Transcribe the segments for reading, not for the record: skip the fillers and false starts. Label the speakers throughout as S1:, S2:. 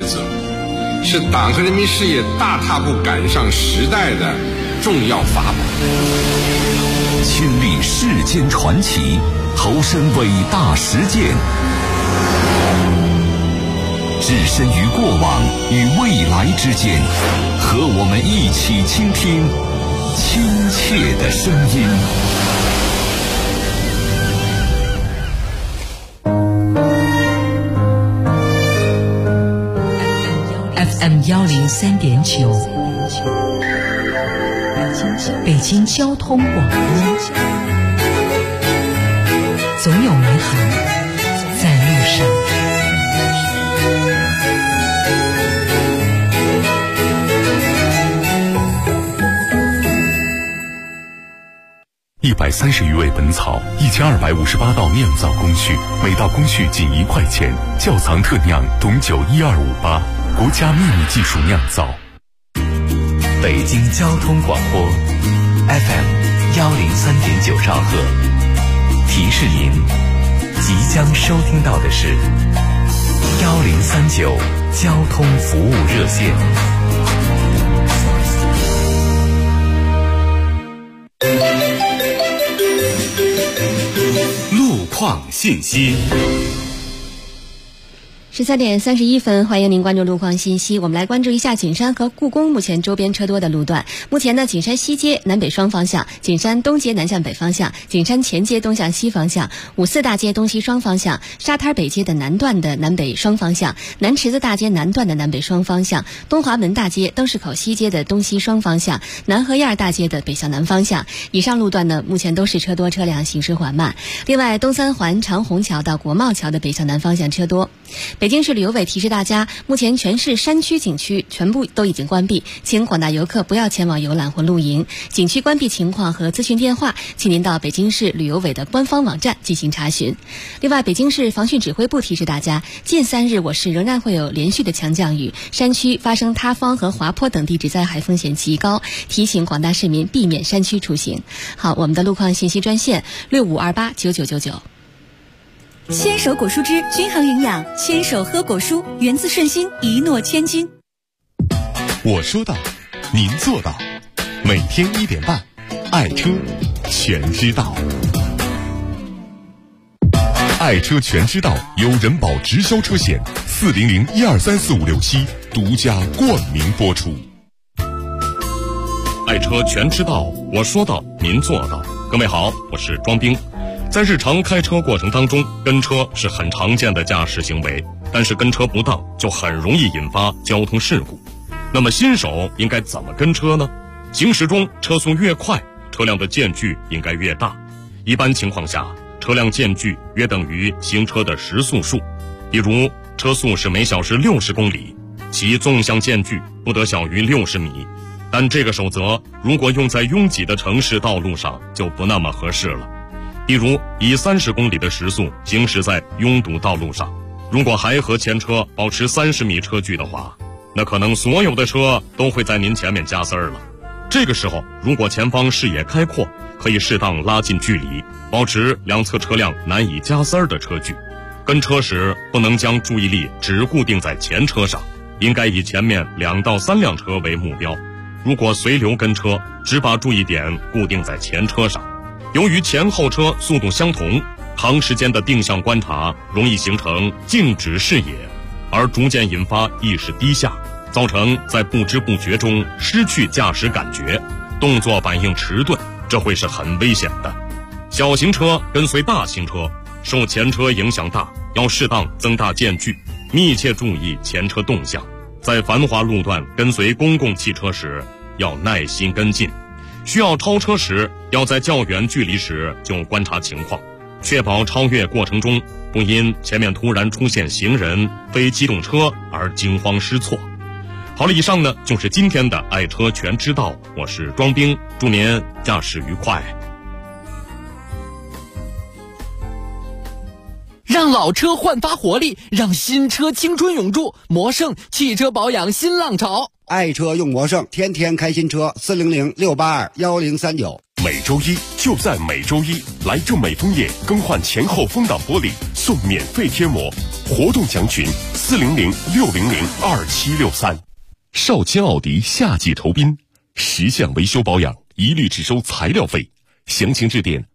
S1: 则，是党和人民事业大踏步赶上时代的重要法宝。
S2: 亲历世间传奇，投身伟大实践，置身于过往与未来之间，和我们一起倾听亲切的声音。
S3: FM 103.9，北京交通广播，总有美好在路上。
S4: 130余味本草，1258道酿造工序，每道工序仅1块钱。窖藏特酿董酒12588，国家秘密技术酿造。
S2: 北京交通广播 FM 103.9兆赫，提示您即将收听到的是1039交通服务热线。
S4: 路况信息。
S5: 13点31分，欢迎您关注路况信息。我们来关注一下景山和故宫目前周边车多的路段。目前呢，景山西街南北双方向，景山东街南向北方向，景山前街东向西方向，五四大街东西双方向，沙滩北街的南段的南北双方向，南池子大街南段的南北双方向，东华门大街灯市口西街的东西双方向，南河沿大街的北向南方向。以上路段呢，目前都是车多车辆行驶缓慢。另外，东三环长虹桥到国贸桥的北向南方向车多。北京市旅游委提示大家，目前全市山区景区全部都已经关闭，请广大游客不要前往游览或露营。景区关闭情况和咨询电话，请您到北京市旅游委的官方网站进行查询。另外，北京市防汛指挥部提示大家，近3日我市仍然会有连续的强降雨，山区发生塌方和滑坡等地质灾害风险极高，提醒广大市民避免山区出行。好，我们的路况信息专线65289999。
S6: 牵手果蔬汁均衡营养，牵手喝果蔬，源自顺心，一诺千金。
S4: 我说到，您做到。每天1点半，爱车全知道。爱车全知道由人保直销车险400123456独家冠名播出。
S7: 爱车全知道，我说到，您做到。各位好，我是庄兵。在日常开车过程当中，跟车是很常见的驾驶行为，但是跟车不当就很容易引发交通事故。那么新手应该怎么跟车呢？行驶中车速越快，车辆的间距应该越大。一般情况下，车辆间距约等于行车的时速数。比如车速是每小时60公里，其纵向间距不得小于60米。但这个守则如果用在拥挤的城市道路上就不那么合适了。比如以30公里的时速行驶在拥堵道路上，如果还和前车保持30米车距的话，那可能所有的车都会在您前面加塞儿了。这个时候，如果前方视野开阔，可以适当拉近距离，保持两侧车辆难以加塞儿的车距。跟车时不能将注意力只固定在前车上，应该以前面2到3辆车为目标。如果随流跟车，只把注意点固定在前车上，由于前后车速度相同，长时间的定向观察容易形成静止视野，而逐渐引发意识低下，造成在不知不觉中失去驾驶感觉，动作反应迟钝，这会是很危险的。小型车跟随大型车，受前车影响大，要适当增大间距，密切注意前车动向。在繁华路段跟随公共汽车时，要耐心跟进。需要超车时，要在较远距离时就观察情况，确保超越过程中不因前面突然出现行人、非机动车而惊慌失措。好了，以上呢就是今天的爱车全知道，我是庄兵，祝您驾驶愉快。
S8: 让老车焕发活力，让新车青春永驻。魔胜汽车保养新浪潮，
S9: 爱车用魔胜，天天开新车，400-682-1039。
S4: 每周一就在每周一，来正美枫叶更换前后风挡玻璃送免费贴膜，活动详询400-600-2763。
S7: 少卿奥迪夏季酬宾，10项维修保养一律只收材料费，详情致电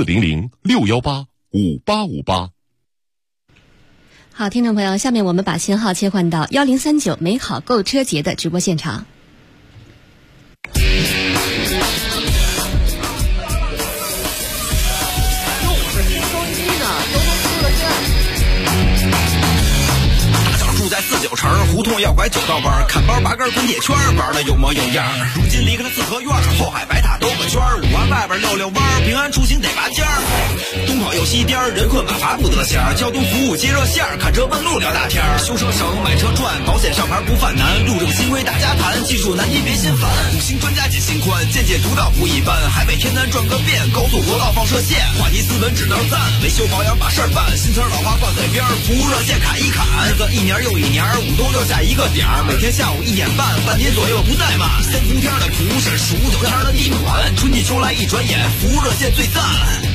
S7: 400-618-5858。
S5: 好，听众朋友，下面我们把信号切换到1039美好购车节的直播现场。
S9: 住在49城，胡同要拐9道弯，看包拔根滚铁圈，玩的有模有样。如今离开了四合院，后海白塔兜个圈，5环外边溜溜弯，平安出行得拔尖儿。东跑又西颠，人困马乏不得闲，交通服务接热线，看车问路聊大天。修车省，买车赚，保险上牌不犯难，路政新规大家谈，技术难题别心烦。5星专家解心宽，见解独到不一般，海北天南转个遍，高速国道放射线，话题斯文指道赞，维修保养把事儿办，新车老花挂嘴边，服务热线砍一砍，日子一年又一年，舞动又下一个点儿，每天下午1点半，半年左右不怠慢。3伏天的图是数9天的地暖，春季秋来一转眼，服务热线最赞。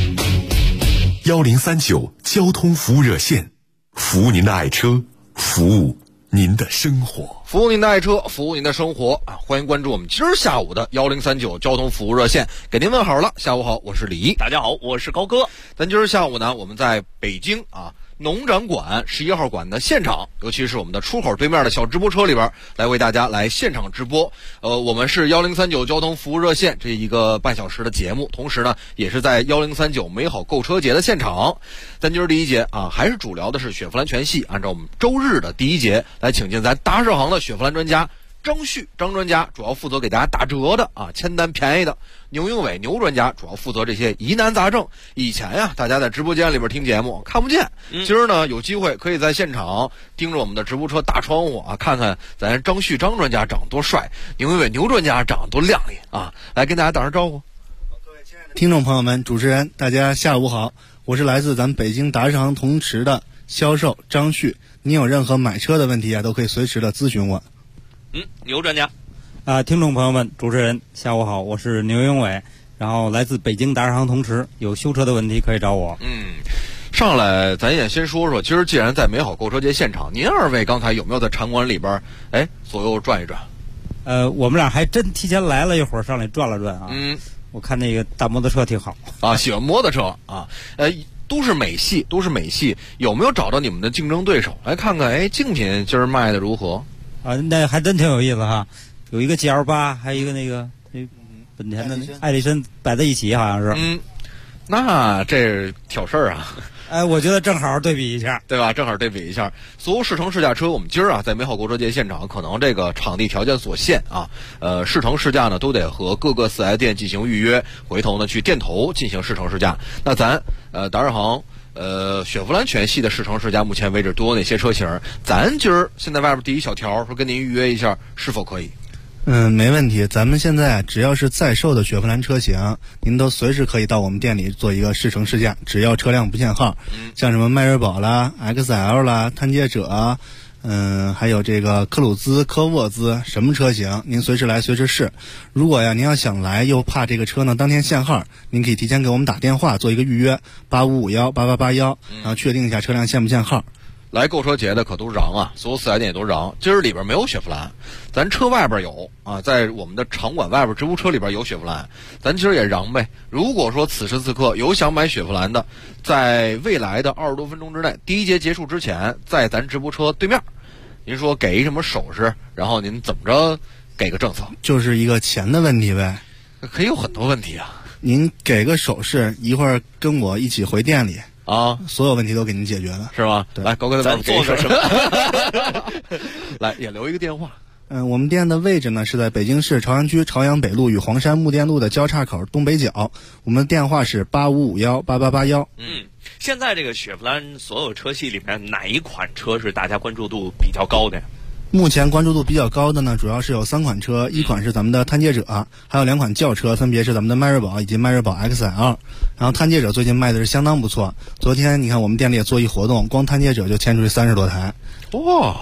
S4: 1039交通服务热线，服务您的爱车，服务您的生活，
S10: 服务您的爱车，服务您的生活啊！欢迎关注我们今儿下午的1039交通服务热线，给您问好了。下午好，我是李，
S11: 大家好，我是高哥。
S10: 咱今儿下午呢，我们在北京农展馆11号馆的现场，尤其是我们的出口对面的小直播车里边，来为大家来现场直播。我们是1039交通服务热线这一个半小时的节目，同时呢，也是在1039美好购车节的现场。咱今儿第一节还是主聊的是雪佛兰全系，按照我们周日的第一节来请进咱达世行的雪佛兰专家张旭张专家，主要负责给大家打折的签单便宜的。牛英伟牛专家主要负责这些疑难杂症。以前大家在直播间里边听节目看不见，今儿呢有机会可以在现场盯着我们的直播车大窗户看看咱张旭张专家长多帅，牛英伟牛专家长多靓丽来跟大家打声招呼。
S12: 听众朋友们，主持人大家下午好，我是来自咱北京达世行同驰的销售张旭，您有任何买车的问题都可以随时的咨询我。
S11: 牛专家
S13: 听众朋友们，主持人下午好，我是牛英伟，然后来自北京达世行同驰，有修车的问题可以找我。
S10: 上来咱也先说说，今儿既然在美好购车节现场，您二位刚才有没有在场馆里边左右转一转？
S13: 我们俩还真提前来了一会儿，上来转了转我看那个大摩托车挺好
S10: 喜欢摩托车都是美系，有没有找到你们的竞争对手？来看看竞品今儿卖的如何？
S13: 那还真挺有意思哈，有一个 GL8， 还有一个那本田的艾力绅摆在一起，好像是。
S10: 那这挑事儿
S13: 我觉得正好对比一下，
S10: 对吧？正好对比一下，所有试乘试驾车，我们今儿在美好购车节现场，可能这个场地条件所限试乘试驾呢都得和各个4S店进行预约，回头呢去店头进行试乘试驾。那咱达世行雪佛兰全系的试乘试驾，目前为止都有哪些车型？咱今儿现在外边第一小条说跟您预约一下，是否可以？
S12: 没问题，咱们现在只要是在售的雪佛兰车型，您都随时可以到我们店里做一个试乘试驾，只要车辆不限号。像什么迈锐宝啦、XL 啦、探界者还有这个科鲁兹、科沃兹，什么车型您随时来随时试。如果您要想来又怕这个车呢当天限号，您可以提前给我们打电话做一个预约85518881，然后确定一下车辆限不限号。
S10: 来购车节的可都嚷所有4S店也都嚷。今儿里边没有雪佛兰，咱车外边有在我们的场馆外边直播车里边有雪佛兰，咱今儿也嚷呗。如果说此时此刻有想买雪佛兰的，在未来的20多分钟之内，第一节结束之前，在咱直播车对面，您说给一什么手势，然后您怎么着给个政策？
S12: 就是一个钱的问题呗。
S10: 可以有很多问题
S12: 您给个手势，一会儿跟我一起回店里所有问题都给您解决了，
S10: 是吧？
S12: 对，
S10: 来，高哥
S11: 咱做个什么？
S10: 来，也留一个电话。
S12: 我们店的位置呢是在北京市朝阳区朝阳北路与黄山木店路的交叉口东北角，我们的电话是85518881。
S11: 现在这个雪佛兰所有车系里面，哪一款车是大家关注度比较高的呀？
S12: 目前关注度比较高的呢，主要是有3款车，一款是咱们的探界者，还有2款轿车，分别是咱们的迈锐宝以及迈锐宝 XL。然后探界者最近卖的是相当不错，昨天你看我们店里也做一活动，光探界者就牵出去30多台。
S10: 哇！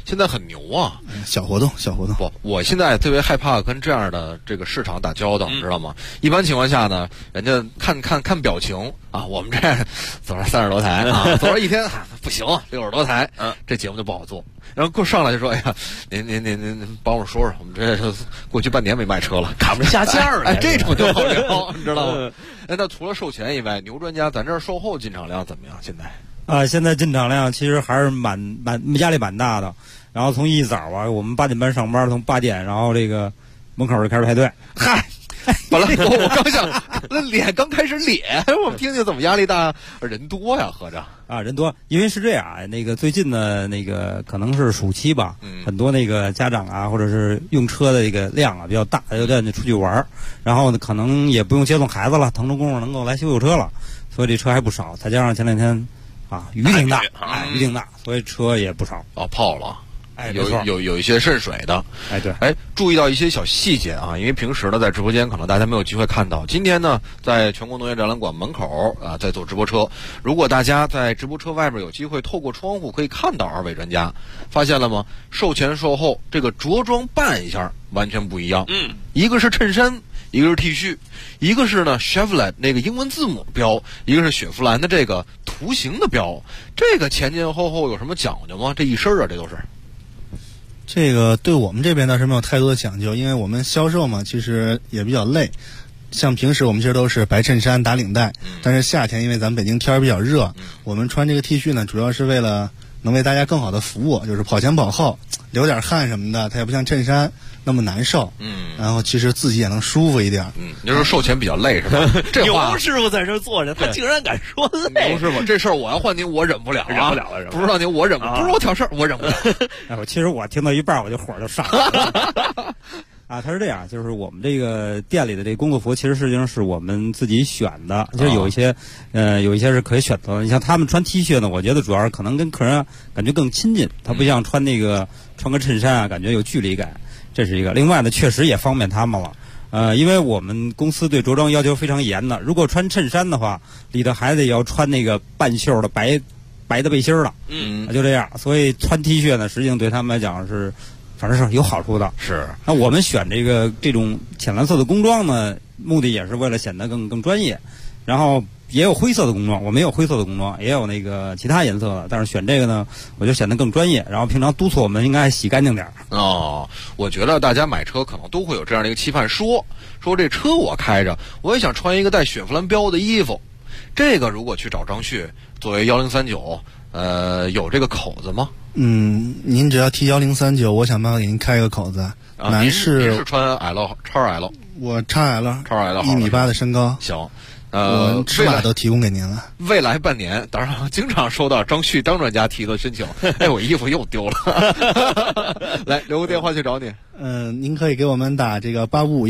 S10: 现在很牛啊。
S12: 小活动。
S10: 不，我现在特别害怕跟这样的这个市场打交道，知道吗？一般情况下呢，人家看表情啊，我们这走了30多台啊，走了一天不行，60多台，这节目就不好做。然后过上来就说，哎呀，您帮我说说，我们这过去半年没卖车了，
S11: 赶不上下架了。
S10: 哎，这种就好聊，你知道吗？哎，那除了售前以外，牛专家咱这儿售后进场量怎么样？现在？
S13: 现在进场量其实还是压力蛮大的。然后从一早啊，我们8点半上班，从8点，然后这个门口就开始排队。
S10: 嗨，本来我刚想，那脸刚开始咧，我们听听怎么压力大？人多呀，合着
S13: 啊，人多，因为是这样，那个最近的那个可能是暑期吧，很多那个家长啊，或者是用车的这个量啊比较大，有点出去玩，然后呢可能也不用接送孩子了，腾出功夫能够来修车了，所以这车还不少。再加上前2天啊雨挺大，雨挺大，所以车也不少。
S10: 泡了。
S13: 哎，
S10: 有一些渗水的，
S13: 哎对，
S10: 哎，注意到一些小细节啊，因为平时呢在直播间可能大家没有机会看到，今天呢在全国农业展览馆门口啊在做直播车，如果大家在直播车外边有机会透过窗户可以看到2位专家，发现了吗？售前售后这个着装扮一下完全不一样，一个是衬衫，一个是 T 恤，一个是呢 Chevrolet 那个英文字母标，一个是雪佛兰的这个图形的标，这个前前后后有什么讲究吗？这一身啊，这都是。
S12: 这个对我们这边倒是没有太多的讲究，因为我们销售嘛，其实也比较累。像平时我们其实都是白衬衫打领带，但是夏天因为咱们北京天儿比较热，我们穿这个 T 恤呢，主要是为了能为大家更好的服务，就是跑前跑后流点汗什么的，它也不像衬衫那么难受。然后其实自己也能舒服一点。
S10: 你说售前比较累是吧？这话
S11: 牛师傅在这坐着，他竟然敢说累。
S10: 牛师傅，这事儿我要换您，我忍不了，
S11: 忍不了了。
S10: 不知道您，我忍不了，不是我挑事儿，我忍不了。
S13: 哎，其实我听到一半我就火就上了。啊，他是这样，就是我们这个店里的这个工作服，其实实际上是我们自己选的，就是有一些是可以选择的。你像他们穿 T 恤呢，我觉得主要是可能跟客人感觉更亲近，他不像穿个衬衫啊，感觉有距离感，这是一个。另外呢，确实也方便他们了。因为我们公司对着装要求非常严的，如果穿衬衫的话，里头还得要穿那个半袖的白的背心了。就这样，所以穿 T 恤呢，实际上对他们来讲是。反正是有好处的。
S10: 是。
S13: 那我们选这种浅蓝色的工装呢，目的也是为了显得更专业。然后也有灰色的工装，我们也有灰色的工装，也有那个其他颜色的，但是选这个呢，我就显得更专业。然后平常督促我们应该洗干净点。
S10: 我觉得大家买车可能都会有这样的一个期盼，说这车我开着，我也想穿一个带雪佛兰标的衣服。这个如果去找张旭作为1039，有这个口子吗？
S12: 您只要提1039，我想办法给您开个口子。
S10: 男士您是穿 L 超 L，
S12: 我超 L 1.8米的身高。
S10: 行，
S12: 我尺码都提供给您了。
S10: 未来半年，当然经常收到张旭当专家提的申请。哎，我衣服又丢了。来，留个电话去找你。
S12: 您可以给我们打这个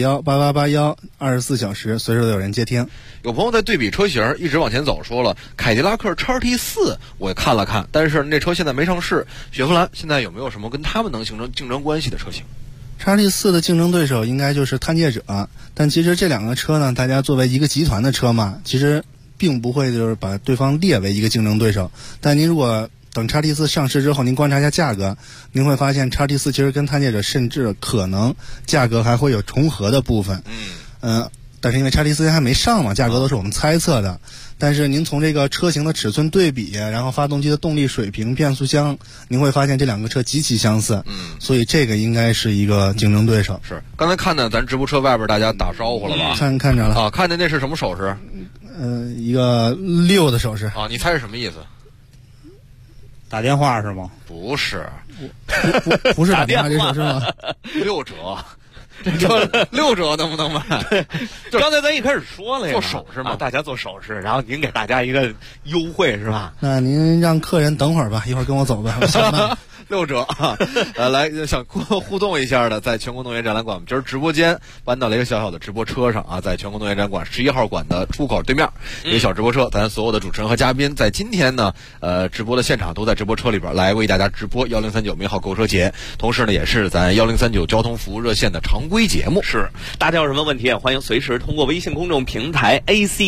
S12: 85518881，24小时随时都有人接听。
S10: 有朋友在对比车型，一直往前走，说了凯迪拉克 XT4， 我也看了看，但是那车现在没上市。雪佛兰现在有没有什么跟他们能形成竞争关系的车型
S12: ？XT4 的竞争对手应该就是探界者，但其实这两个车呢，大家作为一个集团的车嘛，其实并不会就是把对方列为一个竞争对手。但您如果等 XT4 上市之后，您观察一下价格，您会发现 XT4 其实跟探界者甚至可能价格还会有重合的部分。但是因为 XT4 还没上嘛，价格都是我们猜测的。但是您从这个车型的尺寸对比，然后发动机的动力水平、变速箱，您会发现这两个车极其相似。所以这个应该是一个竞争对手。
S10: 是，刚才看见咱直播车外边大家打招呼了吧？
S12: 看着了
S10: 啊，看见那是什么手势？
S12: 一个6的手势
S10: 啊，你猜是什么意思？
S13: 打电话是吗？
S10: 不是，
S12: 不是打电话这手势吗
S10: ？6折。这6折能不能买？
S11: 刚才咱一开始说了呀，
S10: 做手势嘛，
S11: 大家做手势，然后您给大家一个优惠是吧？
S12: 那您让客人等会儿吧，一会儿跟我走吧。
S10: 6折啊！来想互动一下的，在全国农业展览馆，我们今儿直播间搬到了一个小小的直播车上啊，在全国农业展览馆11号馆的出口对面，一个小直播车，咱所有的主持人和嘉宾在今天呢，直播的现场都在直播车里边来为大家直播1039美好购车节，同时呢，也是咱1039交通服务热线的常规节目。
S11: 是，大家有什么问题也欢迎随时通过微信公众平台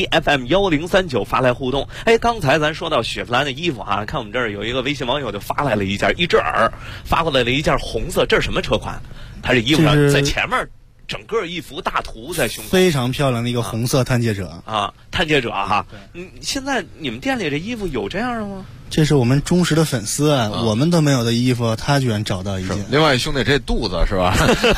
S11: ACFM1039发来互动。哎，刚才咱说到雪佛兰的衣服啊，看我们这儿有一个微信网友就发来了一件，一阵儿发过来了一件红色，这是什么车款？它这衣服上在前面整个一幅大图在胸口，
S12: 非常漂亮的一个红色探界者
S11: 啊，探界者哈。现在你们店里这衣服有这样的吗？
S12: 这是我们忠实的粉丝啊，我们都没有的衣服，他居然找到一件。
S10: 另外兄弟，这肚子是吧？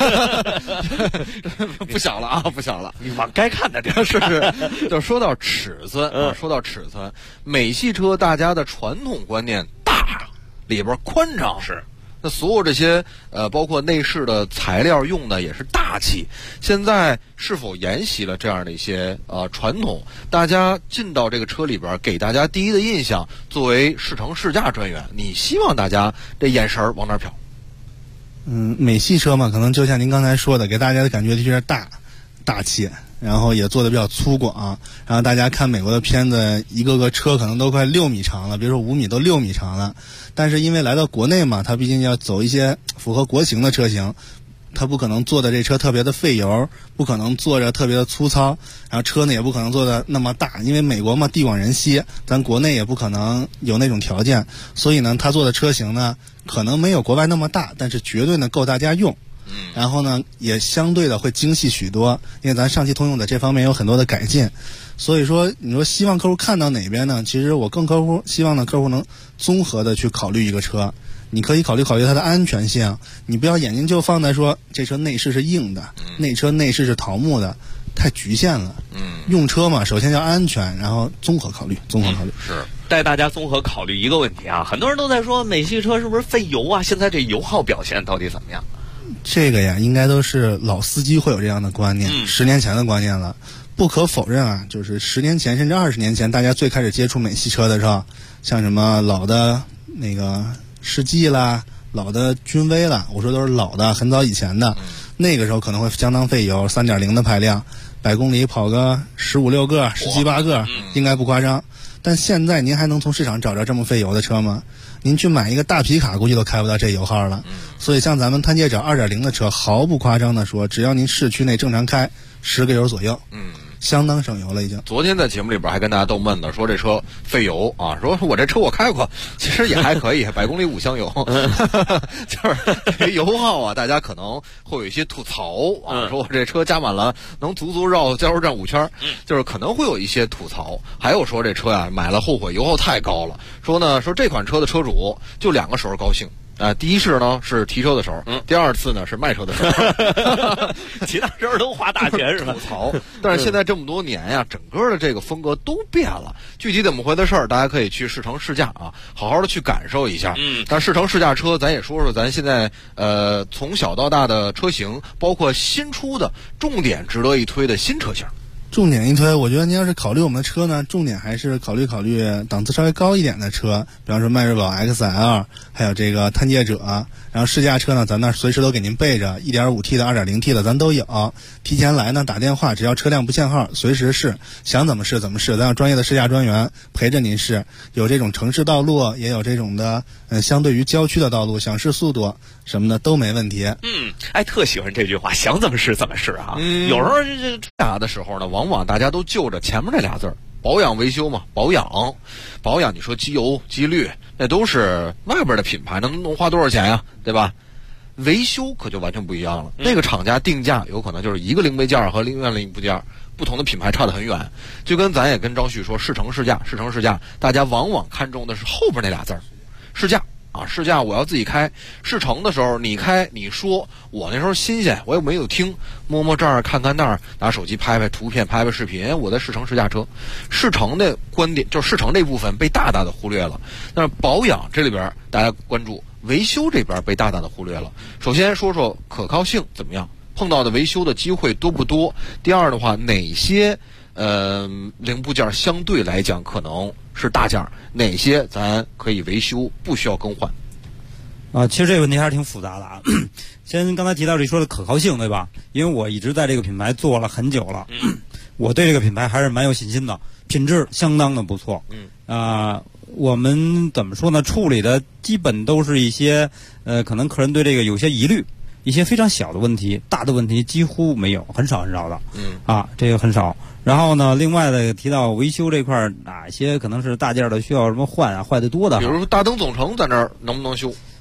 S10: 不小了啊，不小了。
S11: 你往该看的地儿
S10: 是。就说到尺寸啊，说到尺寸，美系车大家的传统观念大，里边宽敞是。那所有这些包括内饰的材料用的也是大气。现在是否沿袭了这样的一些传统？大家进到这个车里边，给大家第一的印象，作为试乘试驾专员，你希望大家这眼神往哪瞟？
S12: 美系车嘛，可能就像您刚才说的，给大家的感觉就是大气。然后也做的比较粗犷，然后大家看美国的片子，一个个车可能都快6米长了，别说5米，都6米长了。但是因为来到国内嘛，它毕竟要走一些符合国情的车型，它不可能做的这车特别的费油，不可能做着特别的粗糙，然后车呢也不可能做的那么大，因为美国嘛地广人稀，咱国内也不可能有那种条件，所以呢，它做的车型呢可能没有国外那么大，但是绝对呢够大家用。然后呢，也相对的会精细许多，因为咱上汽通用在这方面有很多的改进，所以说你说希望客户看到哪边呢？其实我希望呢客户能综合的去考虑一个车，你可以考虑它的安全性，你不要眼睛就放在说这车内饰是硬的，内饰是桃木的，太局限了。用车嘛，首先要安全，然后综合考虑。
S11: 是带大家综合考虑一个问题啊，很多人都在说美系车是不是费油啊？现在这油耗表现到底怎么样？
S12: 这个呀，应该都是老司机会有这样的观念，10年前的观念了。不可否认啊，就是10年前甚至20年前，大家最开始接触美系车的时候，像什么老的那个世纪啦，老的君威啦，我说都是老的，很早以前的，那个时候可能会相当费油，3.0的排量，100公里跑个15、16个、17、18个，应该不夸张。但现在您还能从市场找着这么费油的车吗？您去买一个大皮卡，估计都开不到这油耗了。所以像咱们探界者2.0的车，毫不夸张的说，只要您市区内正常开10个油左右，相当省油了已经。
S10: 昨天在节目里边还跟大家逗闷的说这车费油啊，说我这车我开过，其实也还可以，100公里5箱油，就是这油耗啊，大家可能会有一些吐槽啊，说我这车加满了能足足绕加油站5圈，就是可能会有一些吐槽。还有说这车啊买了后悔，油耗太高了，说这款车的车主就2个时候高兴。第一次呢是提车的时候，第二次呢是卖车的时候，
S11: 其他时候都花大钱是吧？
S10: 吐槽。但是现在这么多年呀，整个的这个风格都变了。具体怎么回的事儿，大家可以去试乘试驾啊，好好的去感受一下。但试乘试驾车，咱也说说咱现在从小到大的车型，包括新出的重点值得一推的新车型。
S12: 重点一推，我觉得您要是考虑我们的车呢，重点还是考虑档次稍微高一点的车，比方说迈锐宝 XL， 还有这个探界者。然后试驾车呢，咱那随时都给您备着，1.5T 的、2.0T 的咱都有。提前来呢，打电话，只要车辆不限号，随时试，想怎么试怎么试。咱有专业的试驾专员陪着您试，有这种城市道路，也有这种的相对于郊区的道路，想试速度什么的都没问题。
S11: 特喜欢这句话，想怎么试怎么试啊。有时候这
S10: 打的时候呢，往往大家都就着前面这俩字儿。保养维修嘛，保养，你说机油、机滤，那都是外边的品牌，能花多少钱呀，对吧？维修可就完全不一样了。那个厂家定价有可能就是一个零配件和另外零部件，不同的品牌差得很远。就跟咱也跟张旭说，试乘试驾，大家往往看重的是后边那俩字儿，试驾。试驾我要自己开，试乘的时候你开你说，我那时候新鲜，我也没有听，摸这儿看看那儿，拿手机拍拍图片拍拍视频，我在试乘试驾车。试乘的观点就是试乘这部分被大大的忽略了，但是保养这里边大家关注，维修这边被大大的忽略了。首先说说可靠性怎么样，碰到的维修的机会多不多？第二的话，哪些零部件相对来讲可能是大件，哪些咱可以维修不需要更换？
S13: 其实这个问题还是挺复杂的啊。先刚才提到这说的可靠性，对吧？因为我一直在这个品牌做了很久了，我对这个品牌还是蛮有信心的，品质相当的不错。我们怎么说呢？处理的基本都是一些可能客人对这个有些疑虑，一些非常小的问题，大的问题几乎没有，很少的。这个很少。然后呢，另外的提到维修这块，哪些可能是大件的需要什么换啊，坏的多的。
S10: 比如说大灯总成在那儿能不能修？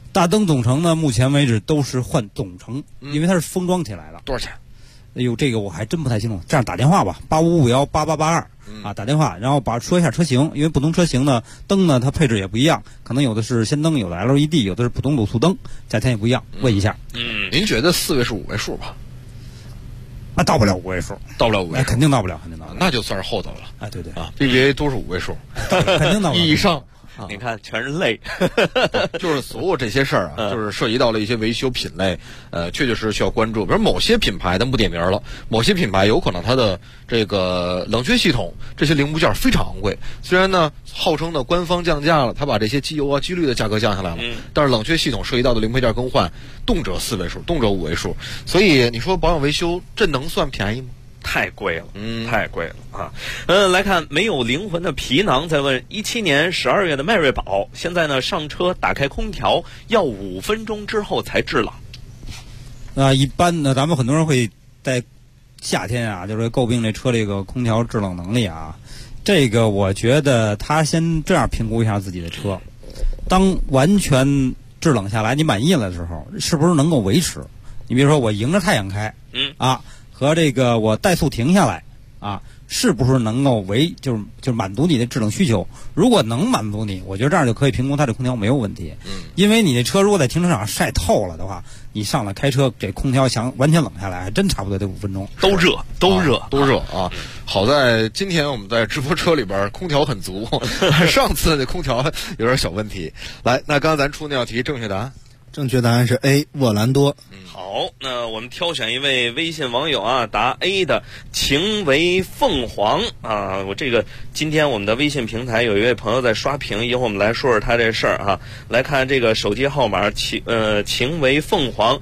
S13: 大灯总成呢，目前为止都是换总成，因为它是封装起来的。
S10: 多少钱？
S13: 哎呦，这个我还真不太清楚。这样打电话吧，85518882啊，打电话，然后说一下车型，因为不同车型呢，灯呢它配置也不一样，可能有的是氙灯，有的 LED， 有的是普通卤素灯，价钱也不一样，问一下。
S10: 您觉得4位数5位数吧？
S13: 那到不了5位数，
S10: 到不了5位数，
S13: 肯定到不了，
S10: 那就算是厚道了。
S13: 哎，对
S10: 啊 ，BBA 都是5位数，
S13: 肯定到不了
S10: 以上。
S11: 你看，全是泪，
S10: 就是所有这些事儿啊，就是涉及到了一些维修品类，确确实实需要关注。比如某些品牌，咱不点名了，某些品牌有可能它的这个冷却系统这些零部件非常昂贵，虽然呢号称的官方降价了，它把这些机油啊、机滤的价格降下来了，但是冷却系统涉及到的零配件更换，动辄4位数，动辄5位数，所以你说保养维修这能算便宜吗？
S11: 太贵了，太贵了啊！来看没有灵魂的皮囊在问：17年12月的迈锐宝，现在呢上车打开空调要5分钟之后才制冷。
S13: 一般呢，咱们很多人会在夏天啊，就是诟病这车这个空调制冷能力啊。这个我觉得他先这样评估一下自己的车，当完全制冷下来，你满意了的时候，是不是能够维持？你比如说我迎着太阳开，和这个我怠速停下来啊，是不是能够就是满足你的制冷需求？如果能满足你，我觉得这样就可以评估它这空调没有问题。因为你这车如果在停车场晒透了的话，你上来开车，这空调想完全冷下来，还真差不多得5分钟。
S11: 都热
S10: 啊！好在今天我们在直播车里边空调很足，上次那空调有点小问题。来，那刚才咱出那道题正确答案。
S12: 正确答案是 A 沃兰多。
S11: 好，那我们挑选一位微信网友啊，答 A 的情为凤凰啊。今天我们的微信平台有一位朋友在刷屏，一会儿我们来说说他这事儿啊。来看这个手机号码，情为凤凰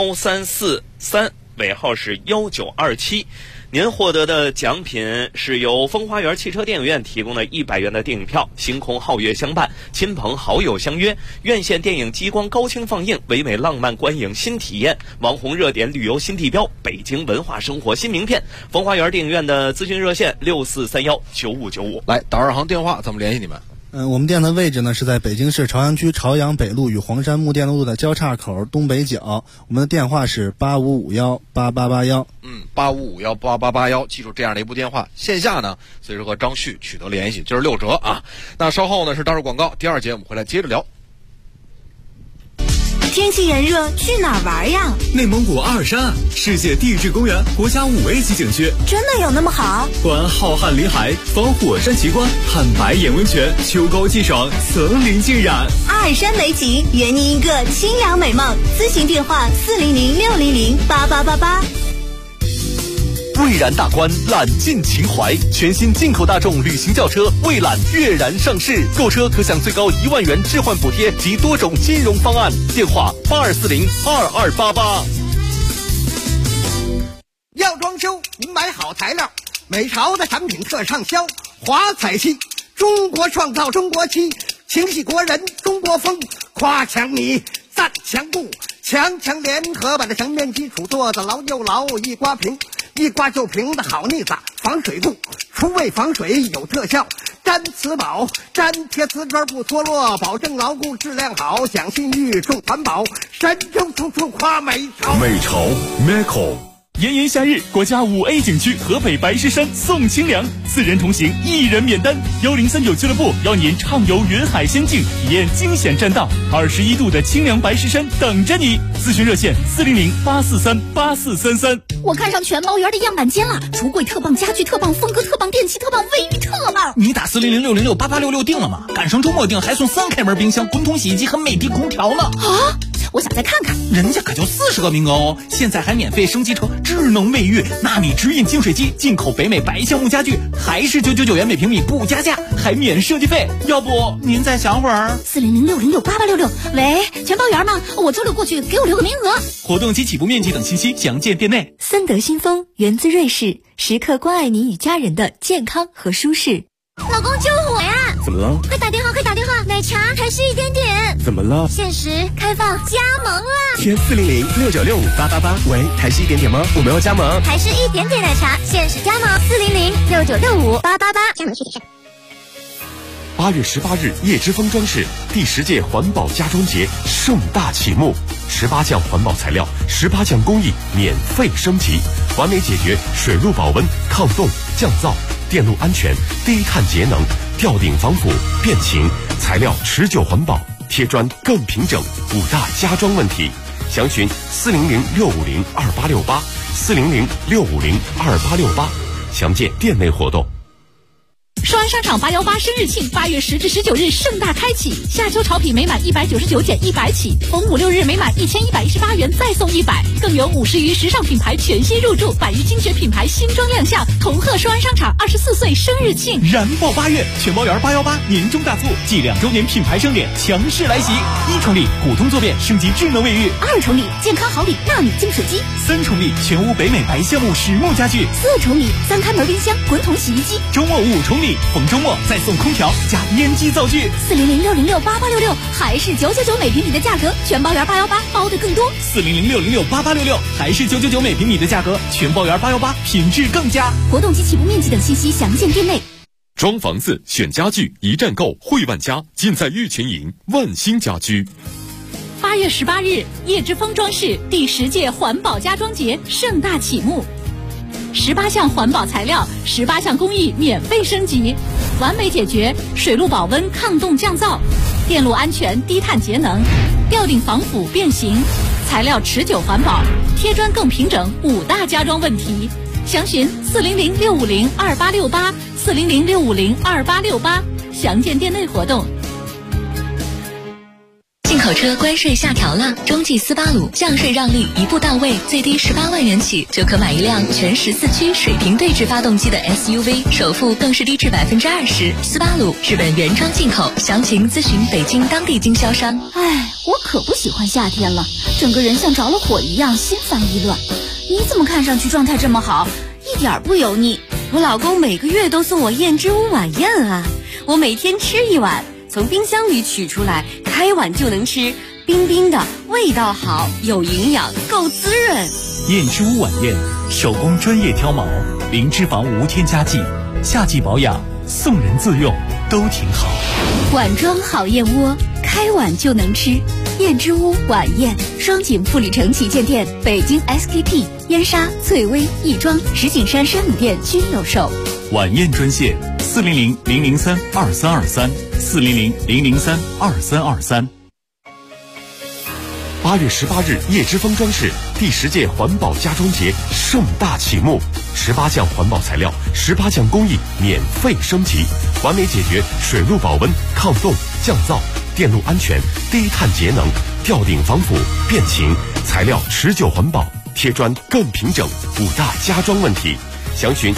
S11: 1343，尾号是1927。您获得的奖品是由风花园汽车电影院提供的100元的电影票，星空皓月相伴，亲朋好友相约，院线电影激光高清放映，唯美浪漫观影新体验，网红热点旅游新地标，北京文化生活新名片。风花园电影院的咨询热线64319595。
S10: 来，打2行电话，怎么联系你们？
S12: 我们店的位置呢是在北京市朝阳区朝阳北路与黄山木店路的交叉口东北角，我们的电话是85518881。
S10: 85518881，记住这样的一部电话。线下呢，随时和张旭取得联系，今儿6折啊。那稍后呢是大众广告，第2节我们回来接着聊。
S6: 天气炎热，去哪儿玩呀？
S14: 内蒙古阿尔山，世界地质公园国家5A 级景区，
S6: 真的有那么好？
S14: 观浩瀚林海，访火山奇观，看白眼温泉，秋高气爽，层林尽染。
S6: 阿尔山美景，圆你一个清凉美梦。咨询电话400608888。
S2: 蔚然大观，揽尽情怀，全新进口大众旅行轿车蔚揽跃然上市，购车可享最高1万元置换补贴及多种金融方案。电话82402288。
S15: 要装修，您买好材料，美潮的产品特畅销，华彩漆，中国创造中国漆，情系国人中国风，夸强你，赞强固，强强联合把这成面基础做得牢又牢，一刮平。一刮就平的好腻子，防水固，除味防水有特效，粘瓷宝，粘贴瓷砖不脱落，保证牢固质量好，讲信誉重环保，神州处处夸美潮。
S4: 美潮 Meco。炎炎夏日，国家5A 景区河北白石山送清凉，4人同行，1人免单。1039俱乐部邀您畅游云海仙境，体验惊险栈道，21度的清凉白石山等着你。咨询热线40084384433。
S6: 我看上全猫园的样板间了，橱柜特棒，家具特棒，风格特棒，电器特棒，卫浴特棒。
S16: 你打40060688866定了吗？赶上周末定还送3开门冰箱、滚筒洗衣机和美的空调呢。
S6: 啊！我想再看看，
S16: 人家可就40个名额哦！现在还免费升级成智能卫浴、纳米直饮净水机，进口北美白橡木家具，还是999元每平米不加价，还免设计费。要不您再想会儿
S6: ？40060688866。喂，全包园吗？我周六过去，给我留个名额。
S16: 活动及起步面积等信息详见店内。
S17: 森德新风源自瑞士，时刻关爱你与家人的健康和舒适。
S6: 老公救火呀！
S4: 怎么了？
S6: 快打电话！奶茶还是1点点。
S4: 怎么了？
S6: 限时开放加盟了。
S14: 填40069658888。喂，台式1点点吗？我们要加盟。
S6: 台式1点点奶茶限时加盟40069658888。加盟具体
S18: 8月18日，叶之峰装饰第10届环保家装节盛大启幕，18项环保材料、18项工艺免费升级，完美解决水路保温、抗冻、降噪、电路安全、低碳节能、吊顶防腐、变形、材料持久环保、贴砖更平整5大家装问题。详询400-650-2868，400-650-2868，详见店内活动。
S19: 双安商场818生日庆8月10至19日盛大开启，夏秋潮品每满199减100起，逢5、6日每满1118元再送100，更有50余时尚品牌全新入驻，100余精选品牌新装亮相，同贺双安商场24岁生日庆，
S4: 燃爆8月，全包圆818年终大促暨2周年品牌盛典强势来袭！1重礼古通坐便升级智能卫浴
S19: ，2重礼健康好礼纳米净水机
S4: ，3重礼全屋北美白橡木实木家具
S19: ，4重礼3开门冰箱滚筒洗衣机，
S4: 周末5重礼，逢周末再送空调加烟机灶具
S19: ，400-606-8866，还是999每平米的价格，全包圆818包的更多
S4: ，400-606-8866，还是999每平米的价格，全包圆818品质更佳。
S19: 活动及起步面积等信息详见店内。
S18: 装房子选家具一站购汇万家，尽在玉泉营万兴家居。
S19: 8月18日，叶之峰装饰第10届环保家装节盛大启幕，18项环保材料、18项工艺免费升级，完美解决水路保温、抗冻降噪、电路安全、低碳节能、吊顶防腐变形、材料持久环保、贴砖更平整5大家装问题。详询400-650-2868，400-650-2868，详见店内活动。
S17: 进口车关税下调了，中继斯巴鲁降税让利一步到位，最低18万元起就可买一辆全14驱水平对置发动机的 SUV， 首付更是低至20%。斯巴鲁日本原装进口，详情咨询北京当地经销商。
S19: 哎，我可不喜欢夏天了，整个人像着了火一样，心烦意乱。你怎么看上去状态这么好，一点不油腻？
S20: 我老公每个月都送我燕之屋晚宴啊，我每天吃1碗，从冰箱里取出来，开碗就能吃，冰冰的，味道好，有营养，够滋润。
S4: 燕之屋晚宴，手工专业挑毛，零脂肪无添加剂，夏季保养，送人自用都挺好。
S19: 碗装好燕窝，开碗就能吃。燕之屋晚宴，双井富里城旗舰店、北京 SKP、燕莎、翠微、亦庄、石景山山姆店均有售。
S4: 晚宴专线400-003-2323，400-003-2323。
S18: 8月18日，叶之峰装饰第10届环保家装节盛大启幕，18项环保材料、18项工艺免费升级，完美解决水路保温、抗冻、降噪、电路安全、低碳节能、吊顶防腐、变形、材料持久环保、贴砖更平整5大家装问题。详询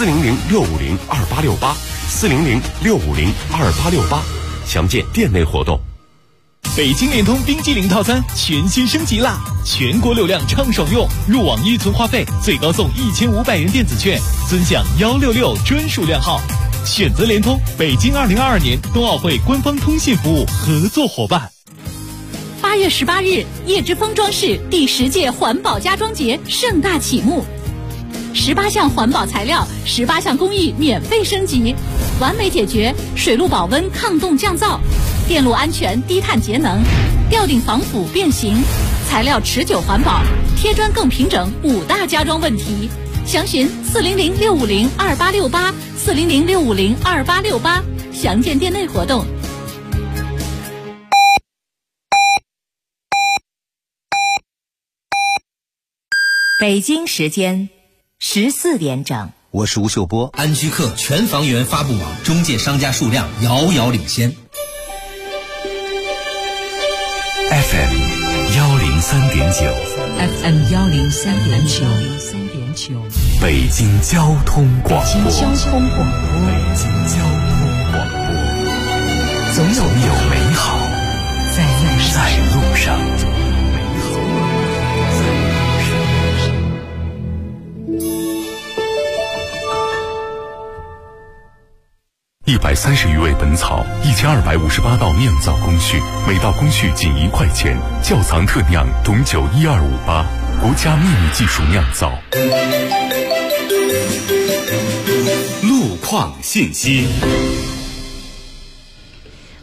S18: 400-650-2868，400-650-2868，详见店内活动。
S4: 北京联通冰激凌套餐全新升级啦！全国流量畅爽用，入网预存话费最高送1500元电子券，尊享166专属量号。选择联通，北京2022年冬奥会官方通信服务合作伙伴。
S19: 8月18日，叶之峰装饰第10届环保家装节盛大启幕，18项环保材料、18项工艺免费升级，完美解决水路保温、抗冻降噪、电路安全、低碳节能、吊顶防腐变形、材料持久环保、贴砖更平整5大家装问题。详询400-650-2868，400-650-2868，详见店内活动。
S21: 北京时间14点整。
S22: 我是吴秀波。
S23: 安居客全房源发布网中介商家数量遥遥领先。
S22: FM
S3: 103.9，FM 103.9，
S22: 北京交通广播。
S3: 北京交通广播，
S22: 总有美好在路上。130余味本草，1258道酿造工序，每道工序仅1块钱。窖藏特酿董酒12588，国家秘密技术酿造。路况信息。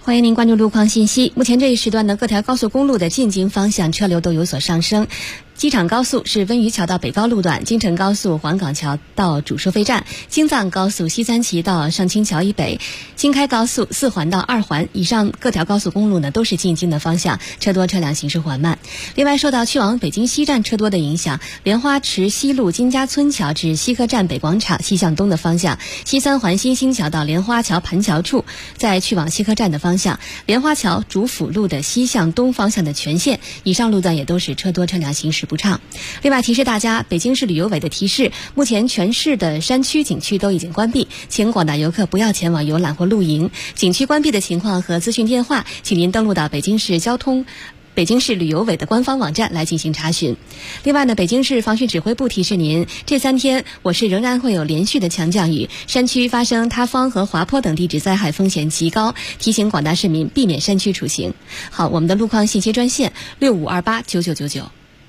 S5: 欢迎您关注路况信息。目前这一时段的各条高速公路的进京方向车流都有所上升。机场高速是温榆桥到北高路段，京承高速黄岗桥到主收费站，京藏高速西三旗到上清桥以北，京开高速4环到2环以上各条高速公路呢都是进京的方向，车多车辆行驶缓慢。另外，受到去往北京西站车多的影响，莲花池西路金家村桥至西客站北广场西向东的方向，西3环新兴桥到莲花桥盘桥处，在去往西客站的方向，莲花桥主辅路的西向东方向的全线以上路段也都是车多车辆行驶不畅。另外提示大家，北京市旅游委的提示，目前全市的山区景区都已经关闭，请广大游客不要前往游览或露营。景区关闭的情况和资讯电话，请您登录到北京市旅游委的官方网站来进行查询。另外呢，北京市防汛指挥部提示您，这3天我市仍然会有连续的强降雨，山区发生塌方和滑坡等地质灾害风险极高，提醒广大市民避免山区出行。好，我们的路况信息专线65289999。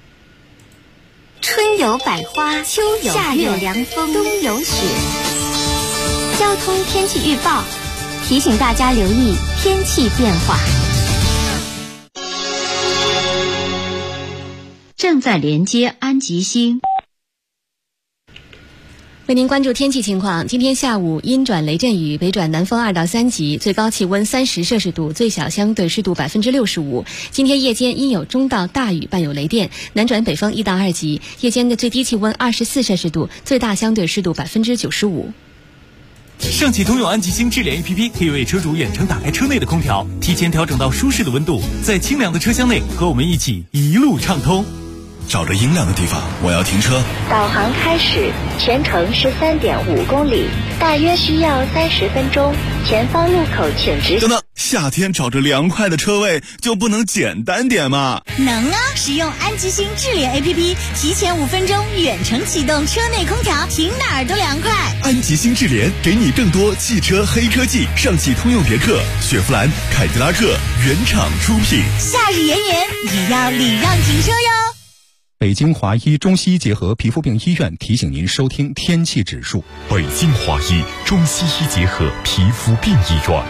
S20: 春有百花，秋有夏有凉风，冬有雪。交通天气预报提醒大家留意天气变化。
S21: 正在连接安吉星。
S5: 为您关注天气情况，今天下午阴转雷阵雨，北转南风2到3级，最高气温30摄氏度，最小相对湿度65%。今天夜间阴有中到大雨，伴有雷电，南转北风1到2级，夜间的最低气温24摄氏度，最大相对湿度95%。
S4: 上汽通用安吉星智联 APP 可以为车主远程打开车内的空调，提前调整到舒适的温度，在清凉的车厢内和我们一起一路畅通。
S1: 找着阴凉的地方，我要停车。
S7: 导航开始，全程13.5公里，大约需要30分钟。前方路口请直行。
S1: 等等，夏天找着凉快的车位就不能简单点吗？
S6: 能啊！使用安吉星智联 APP， 提前5分钟远程启动车内空调，停哪儿都凉快。
S1: 安吉星智联给你更多汽车黑科技，上汽通用别克、雪佛兰、凯迪拉克原厂出品。
S6: 夏日炎炎，也要礼让停车哟。
S8: 北京华医中西医结合皮肤病医院提醒您收听天气指数。
S18: 北京华医中西医结合皮肤病医院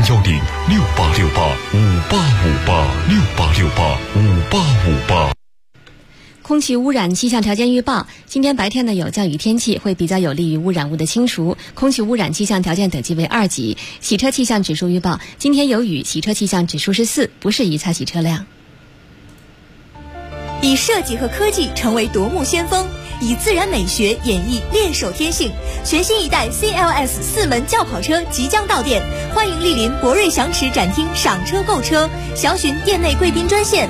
S18: ，0106868585858，668685858。
S5: 空气污染气象条件预报，今天白天呢有降雨天气，会比较有利于污染物的清除。空气污染气象条件等级为2级。洗车气象指数预报，今天有雨，洗车气象指数是4，不适宜擦洗车辆。
S6: 以设计和科技成为夺目先锋，以自然美学演绎练手天性。全新一代 CLS 4门轿跑车即将到店，欢迎莅临博瑞祥驰展厅赏车购车，详询店内贵宾专线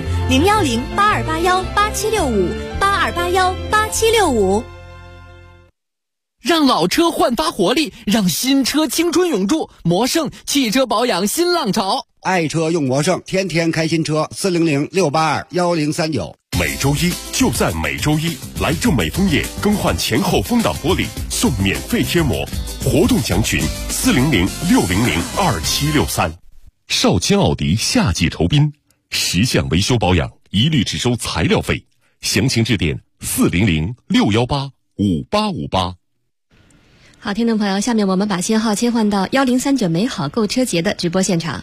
S6: 010-8281-8765，8281-8765。
S24: 让老车焕发活力，让新车青春永驻。魔胜汽车保养新浪潮，
S25: 爱车用魔胜，天天开新车，400-682-1039。
S18: 每周一就在每周一，来正美枫叶更换前后风挡玻璃送免费贴膜，活动详询400-600-2763。少卿奥迪夏季酬宾，10项维修保养一律只收材料费，详情致电400-618-5858。
S5: 好，听众朋友，下面我们把信号切换到1039美好购车节的直播现场。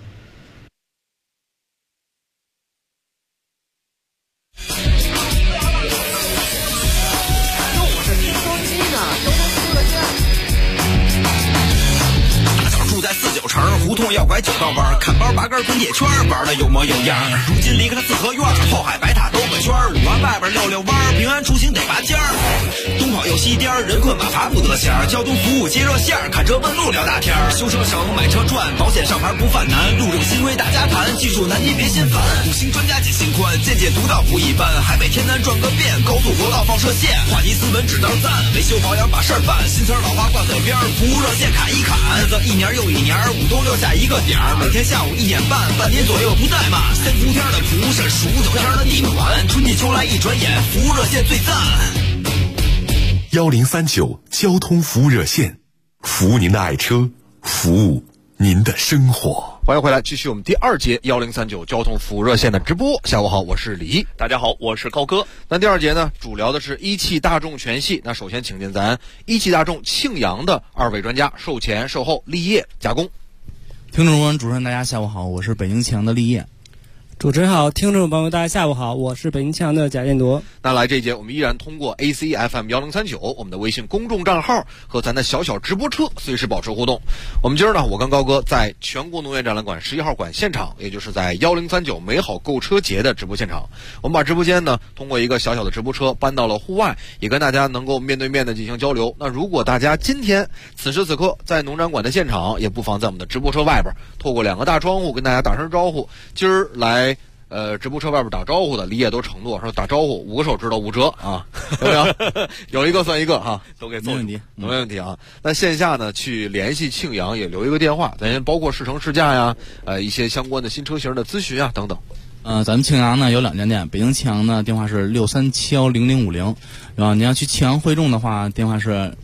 S9: 胡同要拐9道弯，看包拔根滚铁圈，玩的有模有样。如今离开了四合院，后海白塔兜个圈，5环外边溜溜弯，平安出行得拔尖儿。东跑右西颠，人困马乏不得闲。交通服务接热线，看车问路聊大天。修车省，买车赚，保险上牌不犯难。路政新规大家谈，技术难题别心烦。5星专家解心宽，见解独到不一般。海北天南转个遍，高速国道放射线，话题斯文指道赞，维修保养把事儿办。新词老话挂嘴边，服务热线砍一砍。日子一年又一年，5都留下一个点儿，每天下午1点半，半年左右不怠慢。3伏天的服务是数9天的地暖，春季秋来一转眼，服务热线最赞。
S18: 1039交通服务热线，服务您的爱车，服务您的生活。
S10: 欢迎回来，继续我们第2节1039交通服务热线的直播。下午好，我是李毅。
S11: 大家好，我是高哥。
S10: 那第2节呢，主聊的是一汽大众全系。那首先请进咱一汽大众庆阳的2位专家，售前、售后、立业、加工。
S2: 听众朋友们，主持人大家下午好，我是北京庆阳的立业。
S12: 主持人好，听众朋友大家下午好，我是北京庆阳的贾彦铎。
S10: 那来这一节我们依然通过 ACFM1039我们的微信公众账号和咱的小直播车随时保持互动。我们今儿呢，我跟高哥在全国农业展览馆11号馆现场，也就是在1039美好购车节的直播现场。我们把直播间呢通过一个小的直播车搬到了户外，也跟大家能够面对面的进行交流。那如果大家今天此时此刻在农展馆的现场，也不妨在我们的直播车外边透过2个大窗户跟大家打声招呼。今儿来直播车外边打招呼的，李野都承诺说打招呼5个手指头5折啊，有没有？有一个算一个哈，都给做
S2: 没问题，
S10: 没问题啊。那线下呢，去联系庆阳也留一个电话，咱包括试乘试驾呀，一些相关的新车型的咨询啊等等。
S2: 咱们庆阳呢有2家店，北京庆阳呢电话是63710050，然后你要去庆阳汇众的话，电话是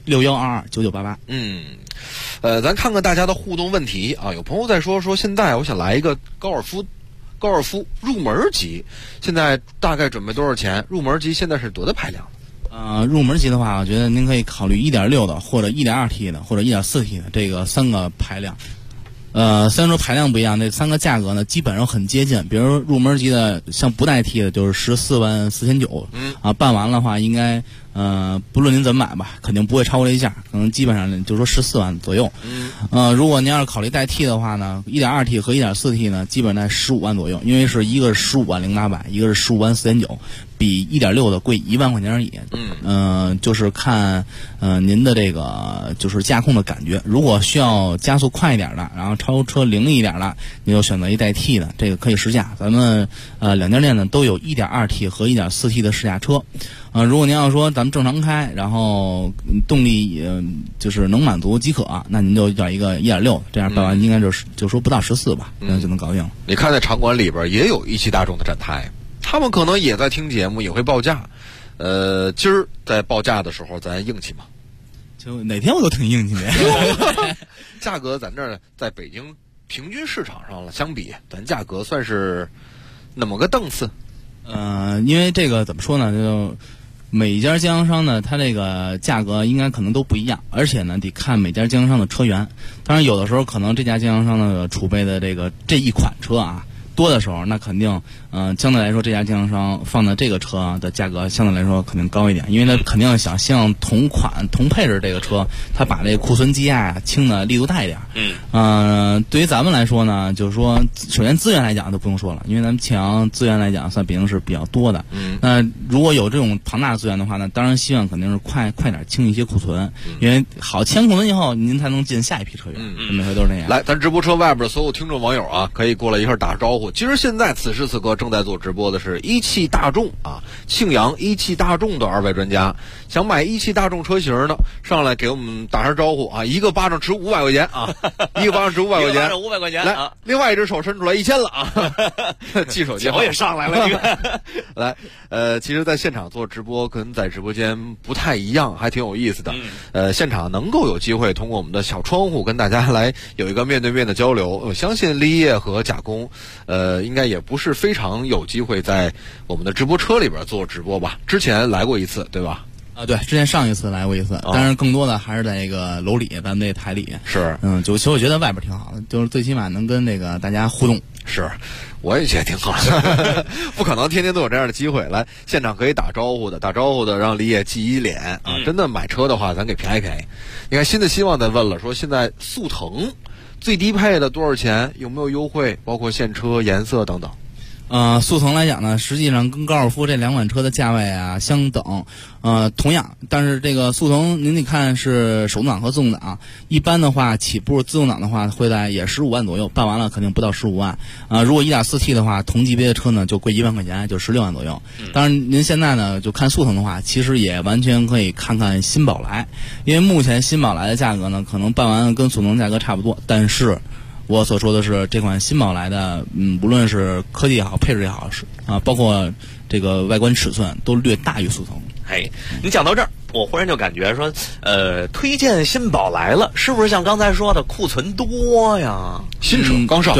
S2: 61229988。
S10: 咱看看大家的互动问题啊，有朋友在说现在我想来一个高尔夫入门级，现在大概准备多少钱？入门级现在是多大排量？
S2: 入门级的话，我觉得您可以考虑1.6的，或者 1.2T 的，或者 1.4T 的，这个3个排量。虽然说排量不一样，这3个价格呢基本上很接近。比如入门级的，像不带 T 的，就是144900，办完的话应该不论您怎么买吧，肯定不会超过这一价，可能基本上就说14万左右。如果您要是考虑带 T 的话呢， 1.2T 和 1.4T 呢，基本在15万左右，因为是一个是15万0800，一个是15万4900，比 1.6的贵1万块钱而已。就是看您的这个就是驾控的感觉，如果需要加速快一点的，然后超车灵一点的，你就选择一带 T 的，这个可以试驾。咱们2家店呢都有 1.2T 和 1.4T 的试驾车。如果您要说咱们正常开，然后动力就是能满足即可，那您就要一个 1.6，这样办完应该就说不到14吧，就能搞定了。
S10: 你看在场馆里边也有一汽大众的展台，他们可能也在听节目，也会报价。今儿在报价的时候咱硬气吗？
S2: 就哪天我都挺硬气的。
S10: 价格咱这儿在北京平均市场上了相比，咱价格算是那么个档次。
S2: 因为这个怎么说呢，就每一家经销商呢，它这个价格应该可能都不一样，而且呢得看每家经销商的车源。当然有的时候可能这家经销商的储备的这一款车啊多的时候，那肯定相对来说这家经销商放的这个车的价格相对来说肯定高一点，因为他肯定想希望同款同配置这个车，他把这个库存积压清的力度大一点。对于咱们来说呢，就是说首先资源来讲就不用说了，因为咱们庆阳资源来讲算北京市比较多的。那如果有这种庞大的资源的话呢，当然希望肯定是快点清一些库存，因为好清库存以后您才能进下一批车源。每回都是那样。
S10: 来，咱直播车外边的所有听众网友啊，可以过来一块打招呼。其实现在此时此刻正在做直播的是一汽大众啊，庆阳一汽大众的2位专家，想买一汽大众车型呢，上来给我们打声招呼啊！一个巴掌值500块钱啊，一个巴掌值500块钱
S11: ，500块钱。
S10: 来，另外一只手伸出来1000了啊！记手
S11: 脚也上来了。
S10: 来，其实在现场做直播跟在直播间不太一样，还挺有意思的。现场能够有机会通过我们的小窗户跟大家来有一个面对面的交流，我相信立业和贾工应该也不是非常有机会在我们的直播车里边做直播吧？之前来过一次，对吧？
S2: 对，之前上一次来过一次，但是更多的还是在一个楼里，咱们这台里。
S10: 是，
S2: 其实我觉得外边挺好的，就是最起码能跟大家互动。
S10: 是，我也觉得挺好的，不可能天天都有这样的机会。来，现场可以打招呼的，让李野记一脸啊！真的买车的话，咱给便宜便宜。你看，新的希望在问了，说现在速腾最低配的多少钱？有没有优惠？包括现车、颜色等等。
S2: 速腾来讲呢，实际上跟高尔夫这2款车的价位啊相等，同样，但是这个速腾您得看是手动挡和自动挡，一般的话起步自动挡的话会在也15万左右，办完了肯定不到15万。如果 1.4T 的话，同级别的车呢就贵1万块钱，就16万左右。当然您现在呢就看速腾的话，其实也完全可以看看新宝来，因为目前新宝来的价格呢可能办完了跟速腾价格差不多，但是我所说的是这款新宝来的，无论是科技也好，配置也好，包括这个外观尺寸都略大于速腾。
S11: 你讲到这儿，我忽然就感觉说，推荐新宝来了，是不是像刚才说的库存多呀？
S10: 新车刚上，
S2: 对，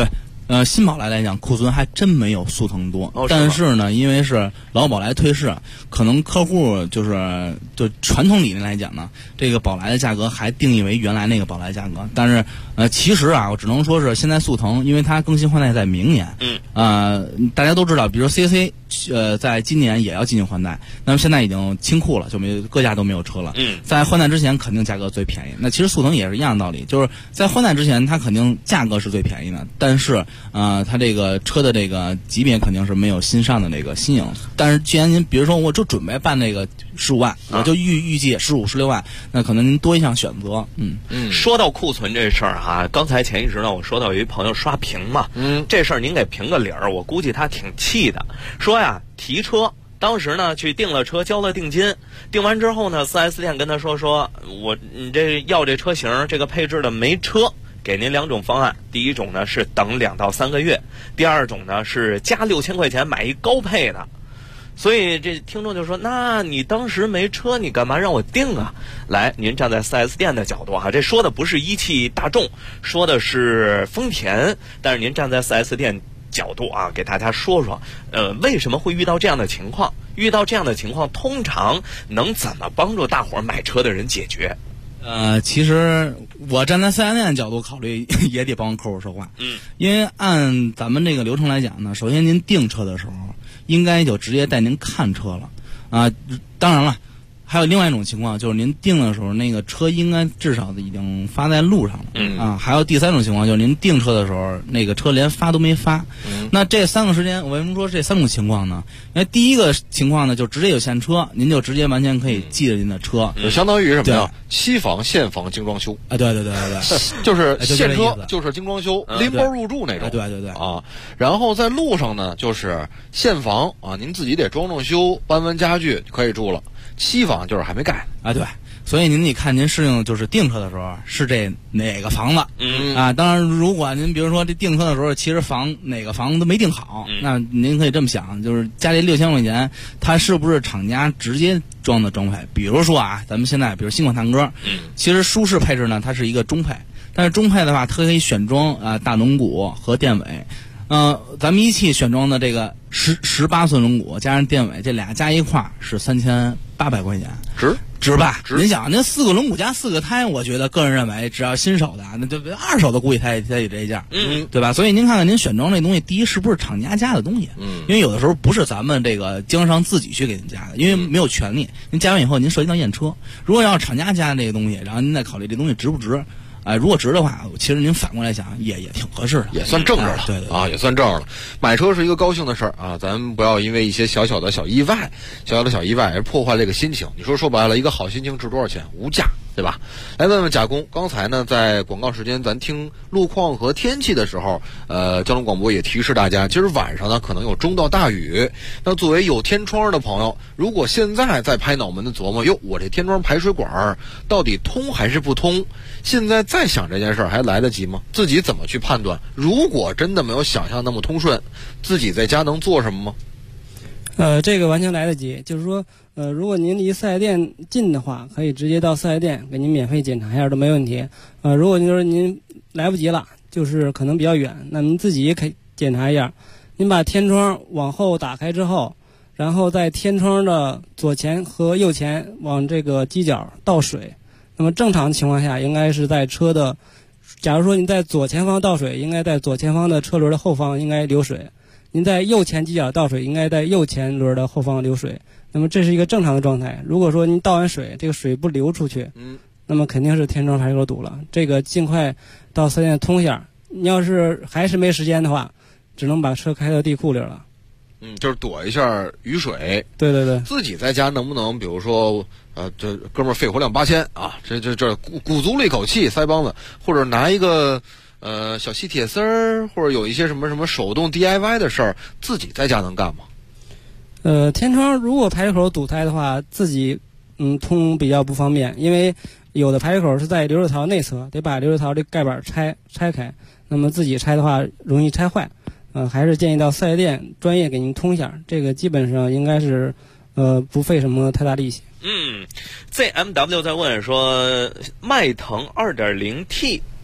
S2: 新宝来来讲，库存还真没有速腾多，但是呢，因为是老宝来退市，可能客户就传统理念来讲呢，这个宝来的价格还定义为原来那个宝来价格，但是其实啊，我只能说是现在速腾，因为它更新换代在明年，大家都知道，比如 CC 在今年也要进行换代，那么现在已经清库了，就各家都没有车了，在换代之前肯定价格最便宜。那其实速腾也是一样的道理，就是在换代之前，它肯定价格是最便宜的，但是它这个车的这个级别肯定是没有新上的这个新颖。但是既然您比如说我就准备办这个15万，我就预计15、16万，那可能您多一项选择。
S11: 说到库存这事儿哈，刚才前一时呢我说到有一朋友刷屏嘛，这事儿您给评个理儿，我估计他挺气的，说呀提车。当时呢，去订了车，交了定金，订完之后呢，4S 店跟他说你这要这车型这个配置的没车，给您2种方案。第一种呢是等2到3个月，第二种呢是加6000块钱买一高配的。所以这听众就说，那你当时没车，你干嘛让我订啊？来，您站在 4S 店的角度哈，这说的不是一汽大众，说的是丰田，但是您站在 4S 店角度啊，给大家说说，为什么会遇到这样的情况？遇到这样的情况，通常能怎么帮助大伙买车的人解决？
S2: 其实我站在4S店的角度考虑，也得帮客户说话。因为按咱们这个流程来讲呢，首先您订车的时候，应该就直接带您看车了啊。当然了，还有另外一种情况，就是您订的时候，那个车应该至少已经发在路上了。还有第三种情况，就是您订车的时候，那个车连发都没发。那这3个时间，我为什么说这3种情况呢？因为第一个情况呢，就直接有现车，您就直接完全可以记着您的车，
S10: 就相当于什么呀？期房、现房、精装修。
S2: 对，
S10: 就是现车就是精装修，拎包入住那种。
S2: 对
S10: 啊，然后在路上呢，就是现房啊，您自己得装修、搬家具可以住了。期房就是还没盖
S2: 啊，对，所以您得看您适应就是订车的时候是这哪个房子，当然如果您比如说这订车的时候其实哪个房都没订好，那您可以这么想，就是家里6000块钱，它是不是厂家直接装的中配？比如说啊，咱们现在比如新款探歌，其实舒适配置呢它是一个中配，但是中配的话它可以选装大轮毂和电尾。咱们一汽选装的这个18寸轮毂加上电尾，这俩加一块是3800块钱，值吧？您想，那4个轮毂加4个胎，我觉得个人认为，只要新手的，那就2手的估计它也这一价，对吧？所以您看看您选装这东西，第一是不是厂家加的东西？因为有的时候不是咱们这个经销商自己去给您加的，因为没有权利。您加完以后，您涉及到验车，如果要是厂家加这个东西，然后您再考虑这东西值不值。如果值的话，其实您反过来想也挺合适的，
S10: 也算正着了。
S2: 对
S10: 也算正着了。买车是一个高兴的事儿啊，咱不要因为一些小的小意外而破坏这个心情。你说白了，一个好心情值多少钱？无价，对吧？来问问贾工，刚才呢在广告时间咱听路况和天气的时候，交通广播也提示大家，今儿晚上呢可能有中到大雨。那作为有天窗的朋友，如果现在在拍脑门的琢磨，我这天窗排水管到底通还是不通？现在再想这件事儿还来得及吗？自己怎么去判断？如果真的没有想象那么通顺，自己在家能做什么吗？
S12: 这个完全来得及。就是说，如果您离4S店近的话，可以直接到4S店给您免费检查一下都没问题。如果就是您来不及了，就是可能比较远，那您自己也可以检查一下。您把天窗往后打开之后，然后在天窗的左前和右前往这个犄角倒水。那么正常情况下，应该是在车的，假如说您在左前方倒水，应该在左前方的车轮的后方应该流水；您在右前犄角倒水，应该在右前轮的后方流水。那么这是一个正常的状态。如果说您倒完水，这个水不流出去，那么肯定是天窗排水口堵了。这个尽快到4S店通一下。你要是还是没时间的话，只能把车开到地库里了。
S10: 就是躲一下雨水。
S12: 对。
S10: 自己在家能不能，比如说，这哥们儿肺活量8000啊，这鼓足了一口气，腮帮子，或者拿一个小吸铁丝儿，或者有一些什么手动 DIY 的事儿，自己在家能干吗？
S12: 天窗如果排水口堵塞的话，自己通比较不方便，因为有的排水口是在流水槽内侧，得把流水槽的盖板拆开，那么自己拆的话容易拆坏。还是建议到4S店专业给您通一下，这个基本上应该是不费什么太大力气。
S11: ZMW 在问说，迈腾 2.0T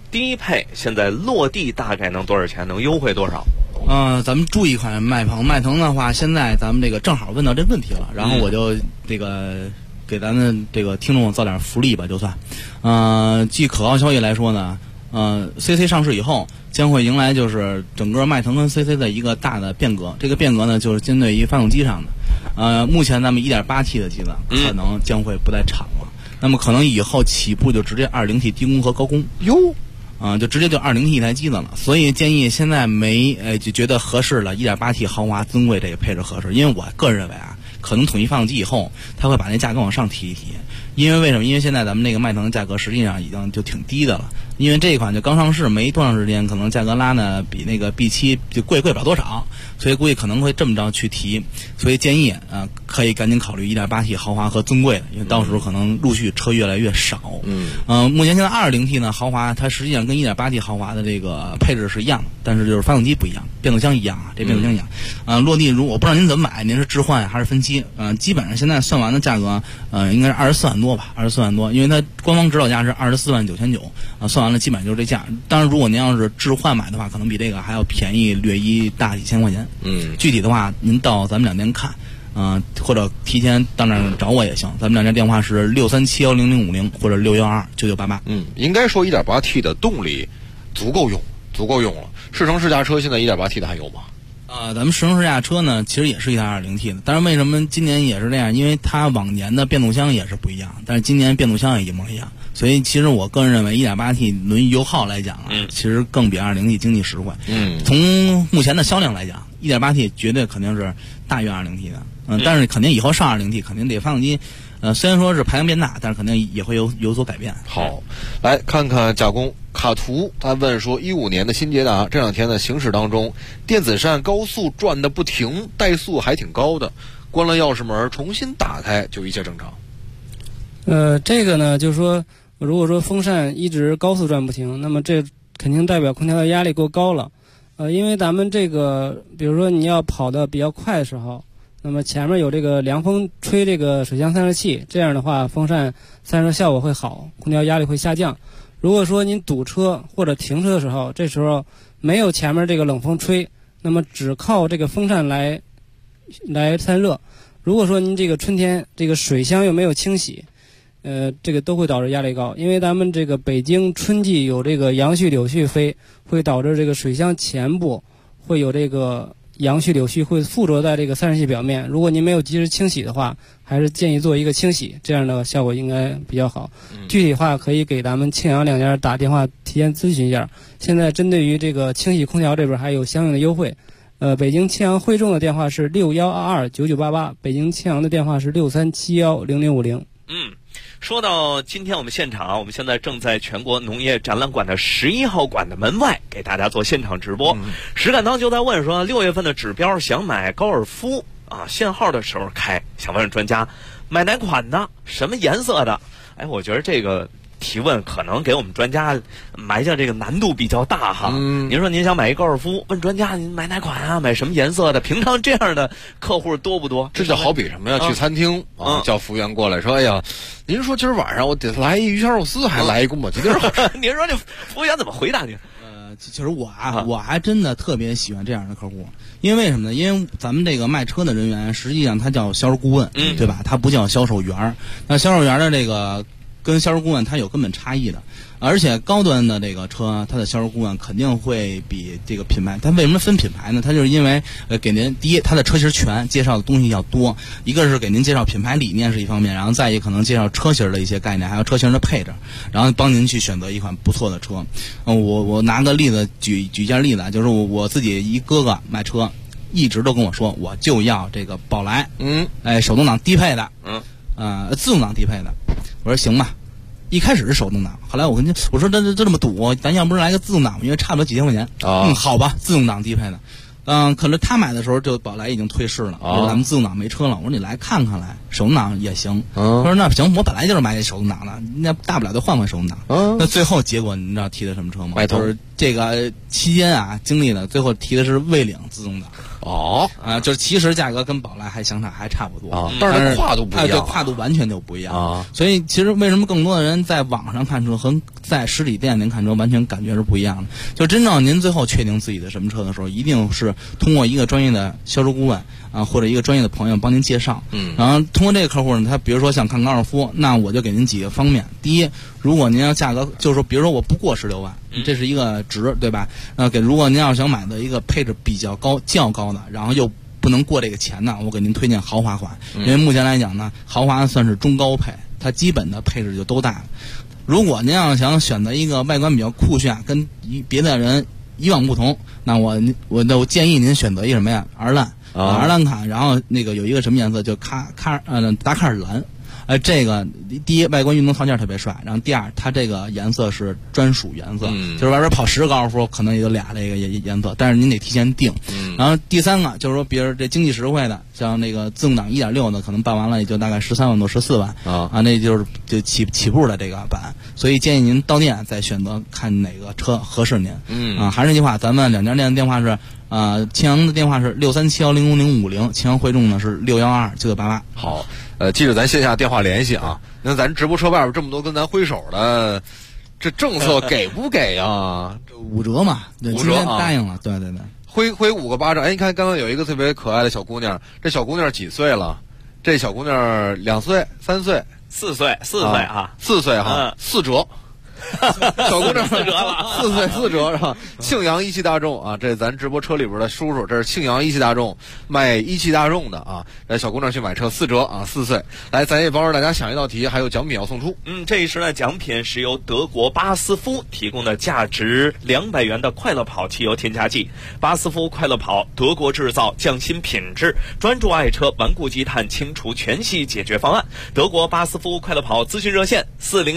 S11: 低配现在落地大概能多少钱？能优惠多少？
S2: 咱们注意一款迈腾的话，现在咱们这个正好问到这问题了，然后我就这个给咱们这个听众造点福利吧，就算。据可靠消息来说呢，CC 上市以后将会迎来就是整个迈腾跟 CC 的一个大的变革。这个变革呢，就是针对于发动机上的。目前咱们 1.8T 的机子可能将会不在厂了，那么可能以后起步就直接 2.0T 低功和高功
S10: 哟。
S2: 就直接就 2.0T 一台机子了，所以建议现在就觉得合适了 1.8T 豪华尊贵这个配置合适，因为我个人认为可能统一发动机以后，它会把那价格往上提一提。因为为什么？因为现在咱们那个迈腾的价格实际上已经就挺低的了，因为这一款就刚上市没多长时间，可能价格拉呢比那个 B7 就贵不了多少，所以估计可能会这么着去提。所以建议可以赶紧考虑 1.8T 豪华和尊贵的，因为到时候可能陆续车越来越少。目前现在 2.0T 呢豪华，它实际上跟 1.8T 豪华的这个配置是一样的，但是就是发动机不一样，变速箱一样这变速箱一样。落地我不知道您怎么买，您是置换还是分期？基本上现在算完的价格应该是24万多吧，24万多，因为它官方指导价是24万9900算完了基本上就是这价。当然如果您要是置换买的话，可能比这个还要便宜略一大几千块钱。具体的话您到咱们两店看，或者提前到那儿找我也行。咱们两家电话是637100050或者6129988。
S10: 应该说 1.8T 的动力足够用了。试乘试驾车现在 1.8T 的还有吗？
S2: 咱们试乘试驾车呢，其实也是一台 2.0T 的。但是为什么今年也是这样？因为它往年的变速箱也是不一样，但是今年变速箱也一模一样。所以其实我个人认为 1.8T 论油耗来讲其实更比 2.0T 经济实惠。从目前的销量来讲 1.8T 绝对肯定是大于 2.0T 的。但是肯定以后上 2.0T 肯定得发动机虽然说是排量变大，但是肯定也会有所改变。
S10: 好，来看看甲工卡图，他问说15年的新捷达这两天的行驶当中，电子扇高速转的不停，怠速还挺高的，关了钥匙门重新打开就一切正常。
S12: 这个呢就是说，如果说风扇一直高速转不停，那么这肯定代表空调的压力够高了。因为咱们这个比如说你要跑得比较快的时候，那么前面有这个凉风吹这个水箱散热器，这样的话风扇散热效果会好，空调压力会下降。如果说您堵车或者停车的时候，这时候没有前面这个冷风吹，那么只靠这个风扇来散热。如果说您这个春天这个水箱又没有清洗，这个都会导致压力高。因为咱们这个北京春季有这个杨絮柳絮飞，会导致这个水箱前部会有这个杨絮柳絮会附着在这个散热器表面，如果您没有及时清洗的话，还是建议做一个清洗，这样的效果应该比较好。具体的话可以给咱们庆阳两家打电话提前咨询一下。现在针对于这个清洗空调这边还有相应的优惠。北京庆阳汇众的电话是61229988，北京庆阳的电话是63710050。
S11: 说到今天我们现场，我们现在正在全国农业展览馆的11号馆的门外给大家做现场直播。石敢当就在问说，6月份的指标想买高尔夫限号的时候开，想问专家买哪款的，什么颜色的？我觉得这个提问可能给我们专家埋下这个难度比较大哈。您说您想买一高尔夫，问专家您买哪款啊，买什么颜色的？平常这样的客户多不多？
S10: 这就好比什么呀？去餐厅叫服务员过来说，哎呀，您说今儿晚上我得来一鱼香肉丝，还来一宫保鸡丁。
S11: 您说这服务员怎么回答您？
S2: 其实我还真的特别喜欢这样的客户，因为什么呢？因为咱们这个卖车的人员实际上他叫销售顾问，对吧？他不叫销售员。那销售员的这个跟销售顾问他有根本差异的，而且高端的这个车，它的销售顾问肯定会比这个品牌。它为什么分品牌呢？它就是因为给您第一，它的车型全，介绍的东西要多。一个是给您介绍品牌理念是一方面，然后再一个可能介绍车型的一些概念，还有车型的配置，然后帮您去选择一款不错的车。我拿个例子举一件例子，就是我自己一哥哥买车，一直都跟我说，我就要这个宝来，手动挡低配的，自动挡低配的。我说行吧。一开始是手动挡，后来我说这么堵，咱要不是来个自动挡，因为差不多几千块钱。好吧，自动挡低配的。可是他买的时候就宝来已经退市了，咱们自动挡没车了。我说你来看看来，手动挡也行。他说那行，我本来就是买手动挡的，那大不了就换手动挡。那最后结果你知道提的什么车吗？就是这个期间经历的最后提的是蔚领自动挡。 就是其实价格跟宝来还相差还差不多
S10: 但是跨度不一样，
S2: 对，跨度完全就不一样所以其实为什么更多的人在网上看车和在实体店您看车完全感觉是不一样的？就真正您最后确定自己的什么车的时候，一定是通过一个专业的销售顾问或者一个专业的朋友帮您介绍。然后通过这个客户呢，他比如说想看高尔夫，那我就给您几个方面。第一，如果您要价格，就是说，比如说我不过16万，这是一个值，对吧？如果您要想买的一个配置比较高、较高的，然后又不能过这个钱呢，我给您推荐豪华款。因为目前来讲呢，豪华算是中高配，它基本的配置就都带了。如果您要想选择一个外观比较酷炫，跟别的人以往不同，那我建议您选择一个什么呀？R蓝卡，然后那个有一个什么颜色，就达喀尔蓝。这个第一外观运动套件特别帅，然后第二它这个颜色是专属颜色，就是外边跑10个高尔夫可能也就俩这个颜色，但是您得提前定。然后第三个就是说，比如这经济实惠的，像那个自动挡 1.6 的，可能办完了也就大概13万多14万那就起步的这个版，所以建议您到店再选择看哪个车合适您。还是那句话，咱们2家店的电话是庆阳的电话是637100050，庆阳汇众呢是6129988。
S10: 好。记着咱线下电话联系啊。那咱直播车外边这么多跟咱挥手的，这政策给不给啊
S2: ？5折嘛，5折答应了，对。
S10: 挥5个巴掌。你看刚刚有一个特别可爱的小姑娘，这小姑娘几岁了？这小姑娘2岁、3岁、
S11: 4岁啊
S10: ，4岁哈，4折。小姑娘
S11: 4折了
S10: ，4岁4折是吧？庆阳一汽大众啊，这咱直播车里边的叔叔，这是庆阳一汽大众卖一汽大众的啊。这小姑娘去买车4折啊，4岁。来，咱也帮着大家想一道题，还有奖品要送出。
S11: 这一时呢，奖品是由德国巴斯夫提供的价值200元的快乐跑汽油添加剂。巴斯夫快乐跑，德国制造，匠心品质，专注爱车，顽固积碳，清除全系解决方案。德国巴斯夫快乐跑咨询热线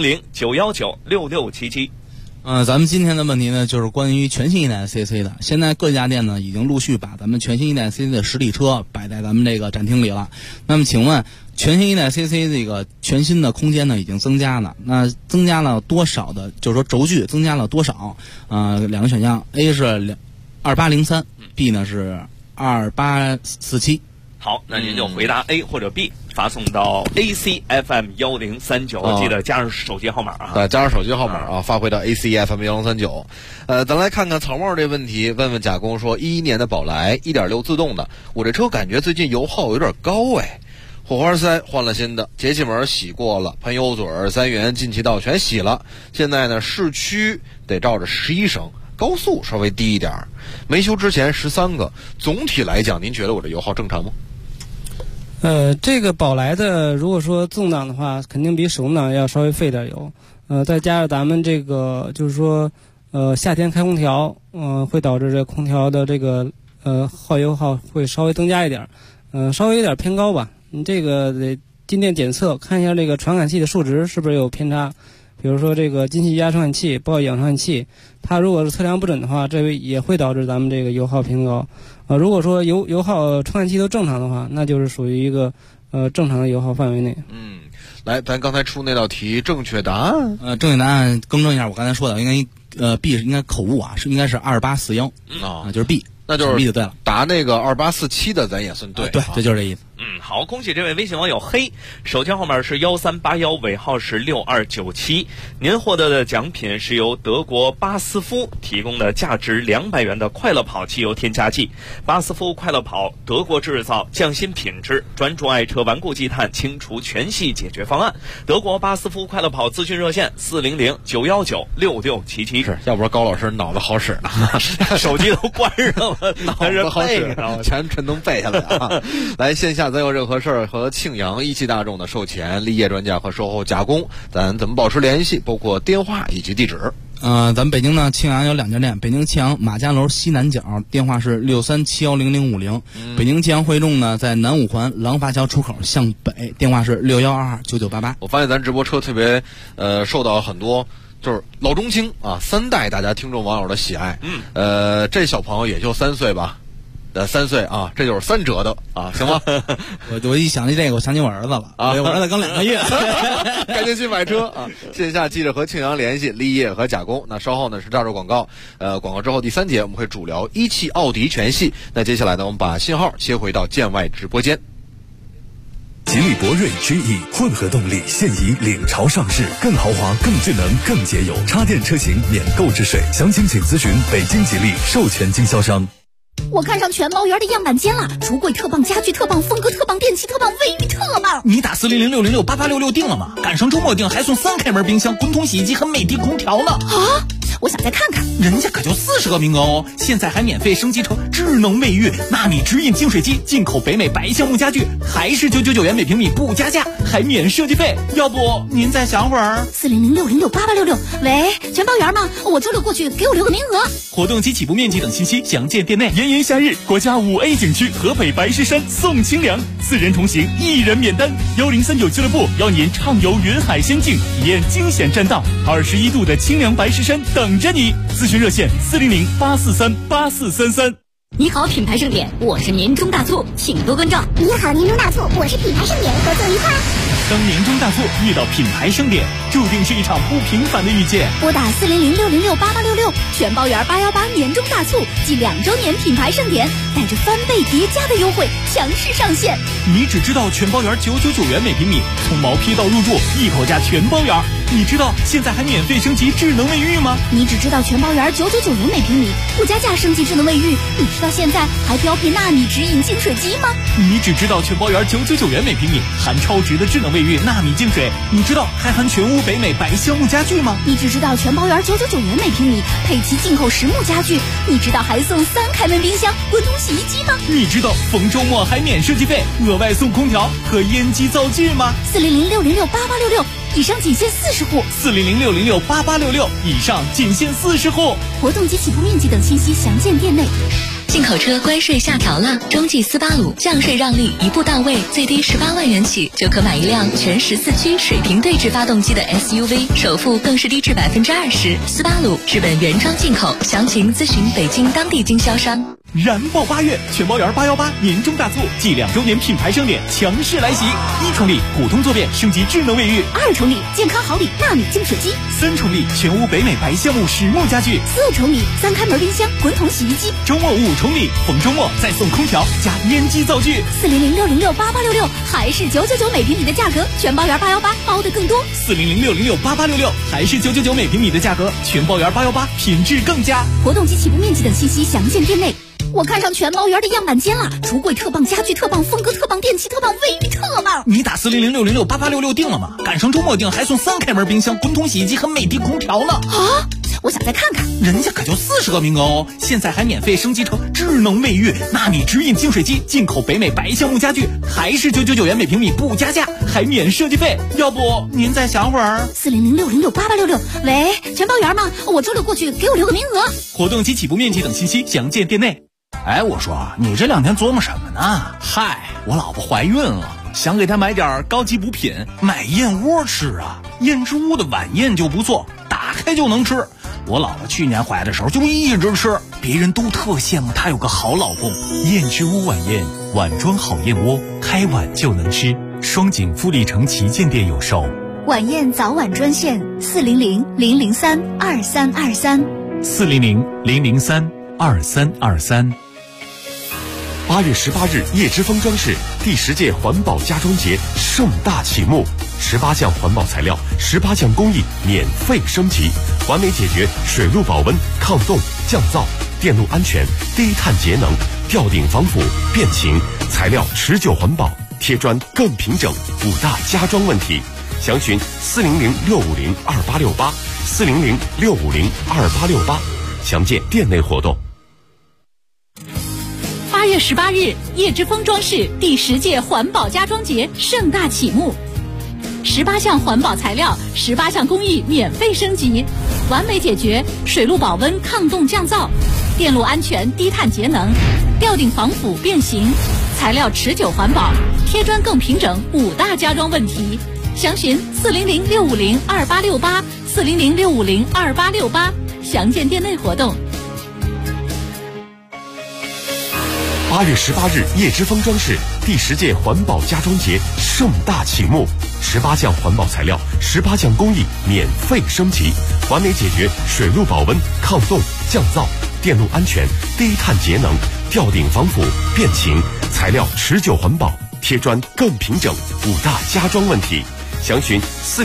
S11: 400-919-6677。
S2: 咱们今天的问题呢，就是关于全新一代 CC 的。现在各家店呢，已经陆续把咱们全新一代 CC 的实体车摆在咱们这个展厅里了。那么，请问全新一代 CC 这个全新的空间呢，已经增加了。那增加了多少的？就是说轴距增加了多少？2个选项 ，A 是2803，B 呢是2847。
S11: 好，那您就回答 A 或者 B，发送到 ACFM1039，记得加上手机号码啊。
S10: 对，加上手机号码啊，发回到 ACFM1039。咱来看看草帽这问题，问问贾工说，11年的宝来 1.6 自动的，我这车感觉最近油耗有点高哎。火花塞换了新的，节气门洗过了，喷油嘴3元进气道全洗了。现在呢，市区得照着11升。高速稍微低一点，没修之前13个。总体来讲，您觉得我这油耗正常吗？
S12: 这个宝来的，如果说自动挡的话，肯定比手动挡要稍微费点油。再加上咱们这个，就是说，夏天开空调，会导致这空调的这个耗油耗会稍微增加一点，稍微有点偏高吧。你这个得进店检测，看一下这个传感器的数值是不是有偏差。比如说这个进气压传感器、包氧传感器，它如果是测量不准的话，这也会导致咱们这个油耗偏高。如果说油耗传感器都正常的话，那就是属于一个正常的油耗范围内。
S10: 来，咱刚才出那道题正确答案，
S2: 正确答案更正一下，我刚才说的应该B 是应该口误啊，应该是2841就是 B。
S10: 那就是
S2: B 就对了，
S10: 答那个2847的咱也算对，
S2: 对，这就是这意思。
S11: 好，恭喜这位微信网友黑，手机号码是1381，尾号是6297。您获得的奖品是由德国巴斯夫提供的价值200元的快乐跑汽油添加剂。巴斯夫快乐跑，德国制造，匠心品质，专注爱车，顽固积碳，清除全系解决方案。德国巴斯夫快乐跑咨询热线400-919-6677。
S10: 是，要不然高老师脑子好使呢，
S11: 手机都关上了。
S10: 脑子好使，全都背下来啊！来，线下咱有任何事儿和庆阳一汽大众的售前、立业专家和售后加工，咱怎么保持联系？包括电话以及地址。
S2: 咱们北京呢，庆阳有2家店，北京庆阳马家楼西南角，电话是637100050。北京庆阳汇众呢，在南五环廊坊桥出口向北，电话是6129988。
S10: 我发现咱直播车特别受到很多。就是老中青啊，3代大家听众网友的喜爱。这小朋友也就3岁吧， 的3岁啊，这就是3折的啊，行吗？
S2: 我一想起这个，我想起我儿子了啊，我儿子刚2个月，
S10: 赶紧去买车啊！线下记者和庆阳联系立业和甲工。那稍后呢是大洲广告，广告之后第3节我们会主聊一汽奥迪全系。那接下来呢，我们把信号切回到建外直播间。
S1: 吉利博瑞 GE 混合动力现已领潮上市，更豪华、更智能、更节油，插电车型免购置税。详情请咨询北京吉利授权经销商。
S19: 我看上全包园的样板间了，橱柜特棒，家具特棒，风格特棒，电器特棒，卫浴特棒。
S24: 你打400668866订了吗？赶上周末订还送3开门冰箱、滚筒洗衣机和美的空调呢。
S19: 啊！我想再看看，
S24: 人家可就40个名额哦！现在还免费升级成智能卫浴、纳米直饮净水机，进口北美白橡木家具，还是999元每平米不加价，还免设计费。要不您再想会儿
S19: ？400668866，喂，全包园吗？我周六过去，给我留个名额。
S4: 活动及起步面积等信息详见店内。炎炎夏日，国家5A 景区河北白石山送清凉，4人同行1人免单。1039俱乐部邀您畅游云海仙境，体验惊险栈道，21度的清凉白石山等着你。咨询热线400-843-8433。
S19: 你好，品牌盛典，我是年终大促，请多关照。
S13: 你好，年终大促，我是品牌盛典，合作愉快。
S4: 当年终大促遇到品牌盛典，注定是一场不平凡的遇见。
S19: 拨打400-606-8866，全包园818年终大促暨2周年品牌盛典，带着翻倍叠加的优惠强势上线。
S4: 你只知道全包园999元每平米，从毛坯到入住一口价全包园。你知道现在还免费升级智能卫浴吗？
S19: 你只知道全包园999元每平米，不加价升级智能卫浴。你知道现在还标配纳米直饮净水机吗？
S4: 你只知道全包园999元每平米，含超值的智能卫浴纳米净水。你知道还含全屋北美白橡木家具吗？
S19: 你只知道全包园999元每平米，配齐进口实木家具。你知道还送3开门冰箱、滚筒洗衣机吗？
S4: 你知道逢周末还免设计费，额外送空调和烟机灶具吗
S19: ？400-606-8866，以上仅限40户。
S4: 400-606-8866，以上仅限40户。
S19: 活动及起步面积等信息详见店内。
S14: 进口车关税下调了，中际斯巴鲁降税让利一步到位，最低18万元起就可买一辆全14驱水平对置发动机的 SUV， 首付更是低至20%。斯巴鲁日本原装进口，详情咨询北京当地经销商。
S4: 燃爆8月，全包园818年终大促暨2周年品牌盛典强势来袭！1重礼普通坐便升级智能卫浴
S19: ，2重礼健康好礼纳米净水机
S4: ，3重礼全屋北美白橡木实木家具
S19: ，4重礼3开门冰箱、滚筒洗衣机。
S4: 周末5重礼，逢周末再送空调加烟机灶具。
S19: 400-606-8866，还是999每平米的价格，全包园818包的更多。
S4: 400-606-8866，还是999每平米的价格，全包园818品质更佳。
S19: 活动及起步面积等信息详见店内。我看上全包园的样板间了，橱柜特棒，家具特棒，风格特棒，电器特棒，卫浴特棒。
S24: 你打400-606-8866订了吗？赶上周末订还送3开门冰箱、滚筒洗衣机和美的空调呢。
S19: 啊！我想再看看，
S24: 人家可就40个名额哦！现在还免费升级成智能卫浴、纳米直饮净水机，进口北美白橡木家具，还是999元每平米不加价，还免设计费。要不您再想会儿
S19: ？400-606-8866，喂，全包园吗？我周六过去，给我留个名额。
S4: 活动及起步面积等信息详见店内。
S24: 哎，我说你这2天琢磨什么呢？嗨，我老婆怀孕了，想给她买点高级补品，买燕窝吃啊。燕之屋的晚宴就不错，打开就能吃。我老婆去年怀的时候就一直吃，别人都特羡慕她有个好老公。
S22: 燕之屋晚宴，碗装好燕窝，开碗就能吃。双井富力城旗舰店有售。
S6: 晚宴早晚专线400-003-2323
S22: 400-003-2323。8月18日，叶之峰装饰第10届环保家装节盛大启幕，18项环保材料，18项工艺免费升级，完美解决水路保温、抗冻、降噪、电路安全、低碳节能、吊顶防腐、变形，材料持久环保，贴砖更平整，5大家装问题。详询400-650-2868 400-650-2868，详见店内活动。
S19: 8月18日，叶之峰装饰第10届环保家装节盛大启幕，18项环保材料，18项工艺免费升级，完美解决水路保温、抗冻降噪、电路安全、低碳节能、吊顶防腐变形，材料持久环保，贴砖更平整，5大家装问题。详询400-650-2868 400-650-2868，详见店内活动。
S22: 8月18日，叶之峰装饰第10届环保家装节盛大启幕，18项环保材料，18项工艺免费升级，完美解决水路保温、抗冻、降噪、电路安全、低碳节能、吊顶防腐、变形、材料持久环保、贴砖更平整5大家装问题。详询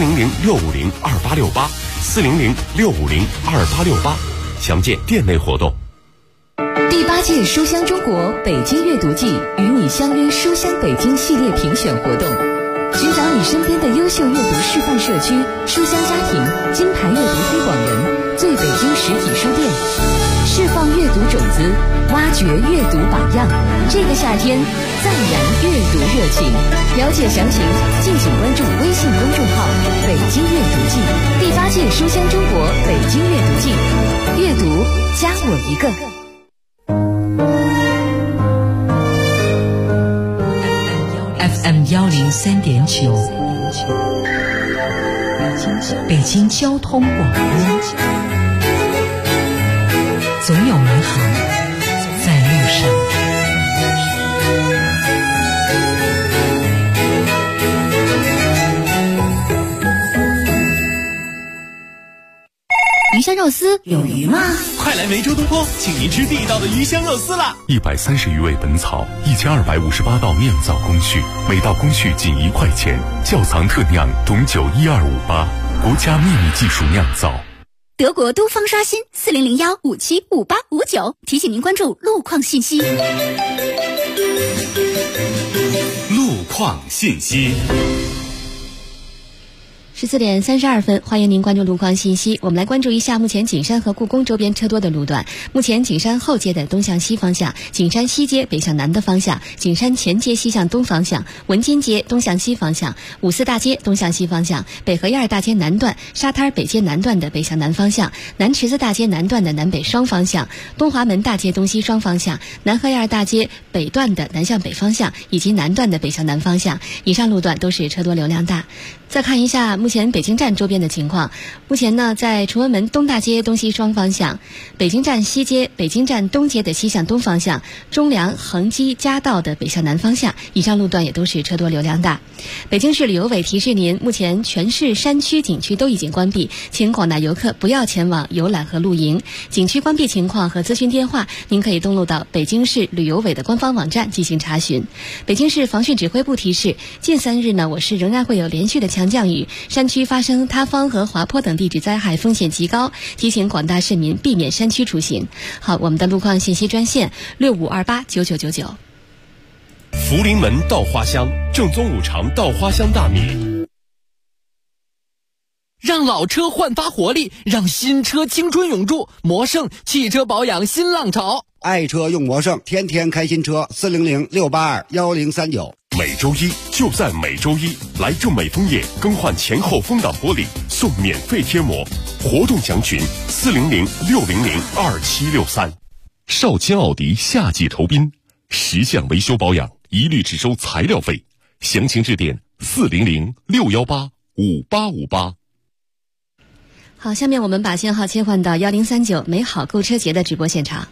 S22: 400-650-2868，400-650-2868，详见店内活动。
S14: 第8届书香中国北京阅读季与你相约书香北京系列评选活动，寻找你身边的优秀阅读示范社区、书香家庭、金牌阅读推广人、最北京实体书店，释放阅读种子，挖掘阅读榜样。这个夏天再燃阅读热情。了解详情，敬请关注微信公众号“北京阅读季”。第8届书香中国北京阅读季，阅读加我一个。
S21: FM 103.9，北京交通广播，总有美好在路上。
S6: 鱼香肉丝有鱼吗？
S4: 快来梅州东坡，请您吃地道的鱼香肉丝啦
S1: ！130余味本草，1258道酿造工序，每道工序仅1块钱。窖藏特酿董酒12588，国家秘密技术酿造。
S6: 德国东方刷新40015755859，提醒您关注路况信息。
S4: 路况信息。
S5: 14点32分，欢迎您关注路况信息。我们来关注一下目前景山和故宫周边车多的路段。目前景山后街的东向西方向，景山西街北向南的方向，景山前街西向东方向，文津街东向西方向，五四大街东向西方向，北河沿大街南段、沙滩北街南段的北向南方向，南池子大街南段的南北双方向，东华门大街东西双方向，南河沿大街北段的南向北方向，以及南段的北向南方向。以上路段都是车多流量大。再看一下目前北京站周边的情况。目前呢，在崇文门东大街东西双方向，北京站西街、北京站东街的西向东方向，中粮、恒基、嘉道的北向南方向，以上路段也都是车多流量大。北京市旅游委提示您，目前全市山区景区都已经关闭，请广大游客不要前往游览和露营。景区关闭情况和咨询电话，您可以登录到北京市旅游委的官方网站进行查询。北京市防汛指挥部提示，近3日呢，我市仍然会有连续的强降雨，山区发生塌方和滑坡等地质灾害风险极高，提醒广大市民避免山区出行。好，我们的路况信息专线65289999。
S22: 福临门稻花香，正宗5常稻花香大米。
S3: 让老车焕发活力，让新车青春永驻。魔盛汽车保养新浪潮，
S25: 爱车用魔盛，天天开新车。400-682-1039。
S22: 每周一就在每周一，来正美枫叶更换前后风挡玻璃，送免费贴膜。活动详询400-600-2763。
S18: 少卿奥迪夏季酬宾，10项维修保养一律只收材料费，详情致电400-618-5858。
S5: 好，下面我们把信号切换到1039美好购车节的直播现场。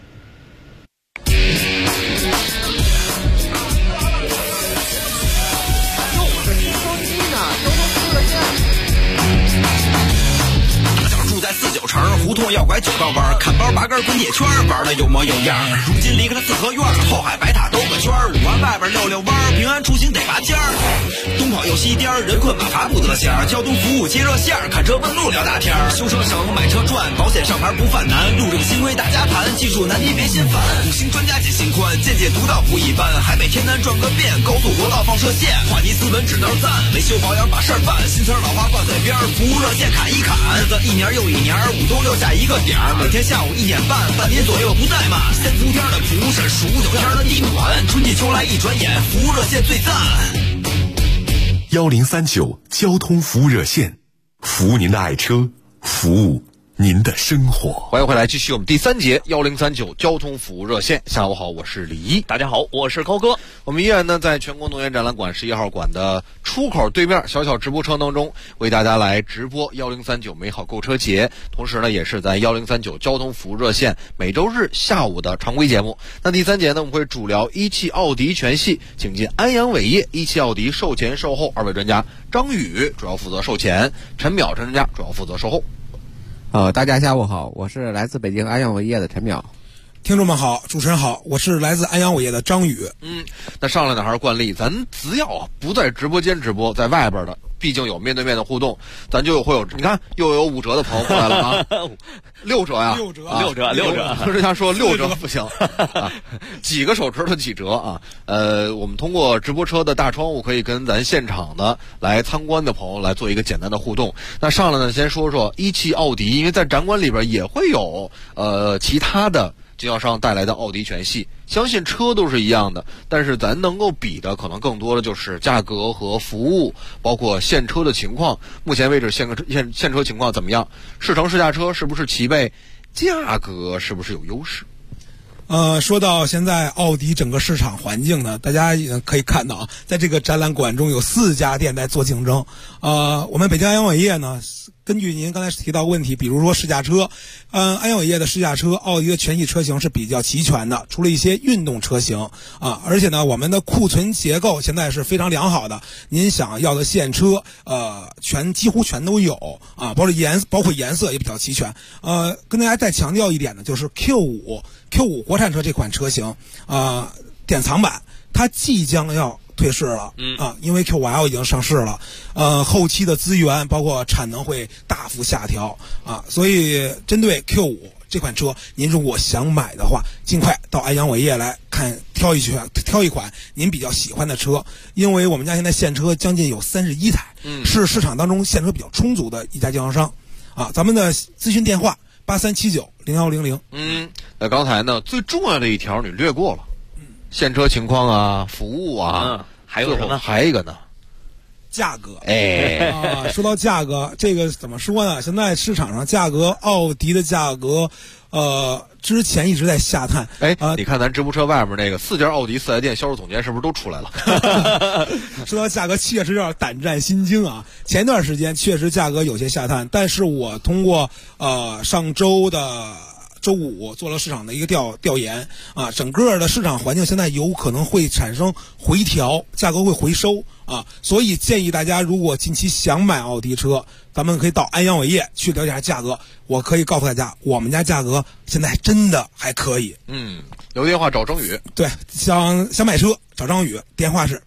S9: 49城胡同要拐9道弯，看包拔根滚铁圈，玩的有模有样。如今离开了四合院，后海白塔兜个圈，5环外边溜弯，平安出行得拔尖儿。东跑右西颠，人困马乏不得闲。交通服务接热线，看车问路聊大天。修车省，买车赚，保险上牌不犯难。路这个新规大家谈，技术难题别心烦。5星专家解心宽，见解独到不一般。海北天南转个遍，高速国道放射线，话题斯文指道赞，维修保养把事儿办。新词老话挂嘴边，服务热线砍一砍。日子一年又一年，5东6下一个点儿，每天下午1点半，半年左右不怠慢。先伏天的普审，15、9天的地暖，春季秋来一转眼，服务热线最赞。
S18: 1039交通服务热线，服务您的爱车，服务您的生活。
S10: 欢迎回来，继续我们第3节1039交通服务热线。下午好，我是李一。
S11: 大家好，我是高哥。
S10: 我们依然呢在全国农业展览馆11号馆的出口对面小直播车当中，为大家来直播1039美好购车节，同时呢也是在1039交通服务热线每周日下午的常规节目。那第3节呢，我们会主聊一汽奥迪全系，请进安阳伟业一汽奥迪售前售后2位专家，张宇主要负责售前，陈淼专家主要负责售后。
S15: 大家下午好，我是来自北京安阳伟业的陈淼。
S16: 听众们好，主持人好，我是来自安阳伟业的张宇。
S10: 那上来呢还是惯例，咱只要不在直播间直播，在外边的，毕竟有面对面的互动，咱就会有，你看又有5折的朋友过来了啊，6折呀
S16: ，6折，
S10: 人家说6折不行啊，几个手指头几折啊？我们通过直播车的大窗户可以跟咱现场的来参观的朋友来做一个简单的互动。那上来呢，先说说一汽奥迪，因为在展馆里边也会有其他的经销商带来的奥迪全系，相信车都是一样的，但是咱能够比的可能更多的就是价格和服务，包括现车的情况。目前为止现车情况怎么样？试乘试驾车是不是齐备？价格是不是有优势？
S16: 说到现在奥迪整个市场环境呢，大家也可以看到啊，在这个展览馆中有4家店在做竞争。我们北京安阳伟业呢，根据您刚才提到问题，比如说试驾车，安阳伟业的试驾车，奥迪的全系车型是比较齐全的，除了一些运动车型啊，而且呢，我们的库存结构现在是非常良好的，您想要的现车，几乎全都有啊，包括颜色也比较齐全。跟大家再强调一点呢，就是 Q5 国产车这款车型典藏版，它即将要退市了因为 Q5L 已经上市了，后期的资源包括产能会大幅下调所以针对 Q5 这款车，您如果想买的话，尽快到安阳伟业来看，挑一款您比较喜欢的车，因为我们家现在现车将近有31台，是市场当中现车比较充足的一家经销商咱们的咨询电话83790100。
S10: 那刚才呢最重要的一条你略过了，现车情况啊，服务啊，
S11: 还有什么？
S10: 还有一个呢，
S16: 价格。说到价格，这个怎么说呢？现在市场上价格，奥迪的价格，之前一直在下探。
S10: 你看咱直播车外面那个4家奥迪4S店销售总监是不是都出来了？
S16: 说到价格，确实要胆战心惊啊！前段时间确实价格有些下探，但是我通过上周的周5做了市场的一个调研整个的市场环境现在有可能会产生回调，价格会回收所以建议大家如果近期想买奥迪车，咱们可以到安阳伟业去了解下价格。我可以告诉大家，我们家价格现在真的还可以。
S10: 留电话找张宇。
S16: 对，想买车找张宇，电话是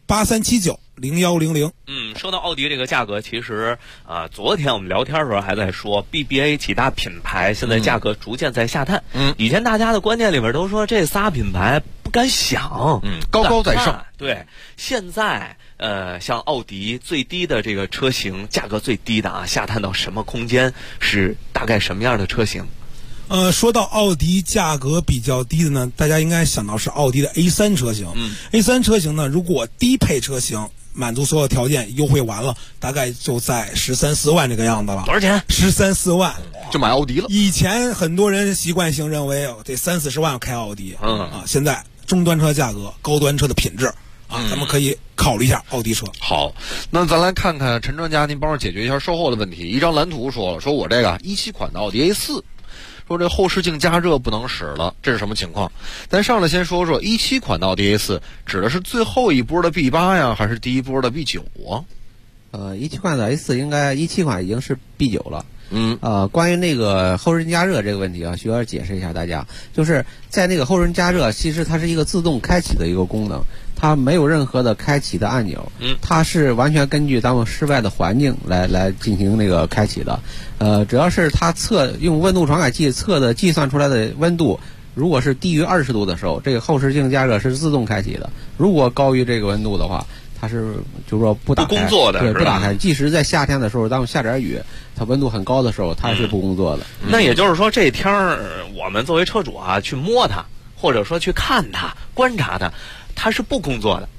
S16: 83790100。
S11: 说到奥迪这个价格，其实昨天我们聊天的时候还在说 BBA 几大品牌现在价格逐渐在下探。以前大家的观念里边都说这仨品牌不敢想，
S10: 高高在上。
S11: 对，现在像奥迪最低的这个车型，价格最低的下探到什么空间？是大概什么样的车型？
S16: 说到奥迪价格比较低的呢，大家应该想到是奥迪的 A3 车型。A3 车型呢，如果低配车型满足所有条件，优惠完了，大概就在13、14万这个样子了。
S11: 多少钱
S16: ？13、14万
S10: 就买奥迪了。
S16: 以前很多人习惯性认为得30、40万开奥迪，现在中端车价格，高端车的品质咱们可以考虑一下奥迪车。
S10: 好，那咱来看看陈专家，您帮我解决一下售后的问题。一张蓝图说了，说我这个17款的奥迪 A4。说这后视镜加热不能使了，这是什么情况？咱上来先说说17款的奥迪 A4 指的是最后一波的 B8 呀，还是第一波的 B9 啊
S15: ？17款的 A4 应该17款已经是 B9 了。关于那个后视镜加热这个问题啊，需要解释一下大家，就是在那个后视镜加热，其实它是一个自动开启的一个功能，它没有任何的开启的按钮，它是完全根据咱们室外的环境来进行那个开启的。主要是它用温度传感器计算出来的温度，如果是低于20度的时候，这个后视镜加热是自动开启的；如果高于这个温度的话，它是就是说不打开，
S11: 不工作的，
S15: 对，不打开。即使在夏天的时候，当下点雨，它温度很高的时候，它是不工作的。
S11: 那也就是说，这天我们作为车主去摸它，或者说去看它、观察它，它是不工作的。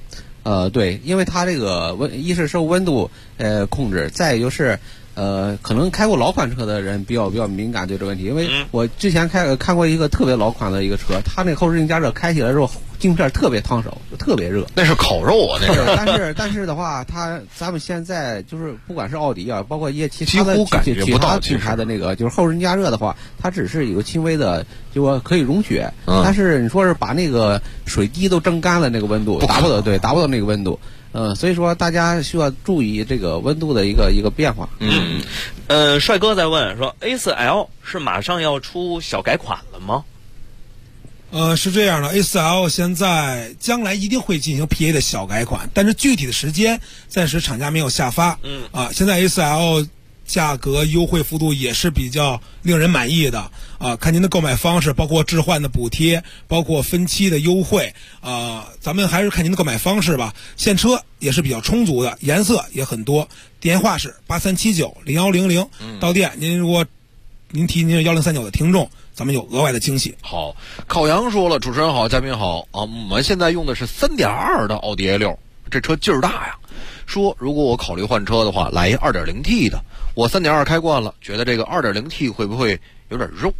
S15: 对，因为它这个一是受温度控制，再就是可能开过老款车的人比较敏感对这个问题，因为我之前看过一个特别老款的一个车，它那后视镜加热开起来之后，镜片特别烫手，特别热。
S10: 那是烤肉啊，那
S15: 是。但是的话，咱们现在就是不管是奥迪啊，包括一些其他的
S10: 几乎感觉不到
S15: 品牌的那个，就是后视镜加热的话，它只是有轻微的，就说可以溶血。但是你说是把那个水滴都蒸干了，那个温度达不到那个温度。所以说大家需要注意这个温度的一个变化。
S11: 帅哥在问说 A4L 是马上要出小改款了吗？
S16: 是这样的 ，A4L 现在将来一定会进行 PA 的小改款，但是具体的时间暂时厂家没有下发。现在 A4L 价格优惠幅度也是比较令人满意的看您的购买方式，包括置换的补贴，包括分期的优惠咱们还是看您的购买方式吧。现车也是比较充足的，颜色也很多。电话是83790100，到店如果您提您是1039的听众，咱们有额外的惊喜。
S10: 好，烤羊说了，主持人好，嘉宾好我们现在用的是 3.2 的奥迪 A6， 这车劲儿大呀。说如果我考虑换车的话，来一 2.0T 的。我 3.2 开惯了，觉得这个 2.0T 会不会有点肉？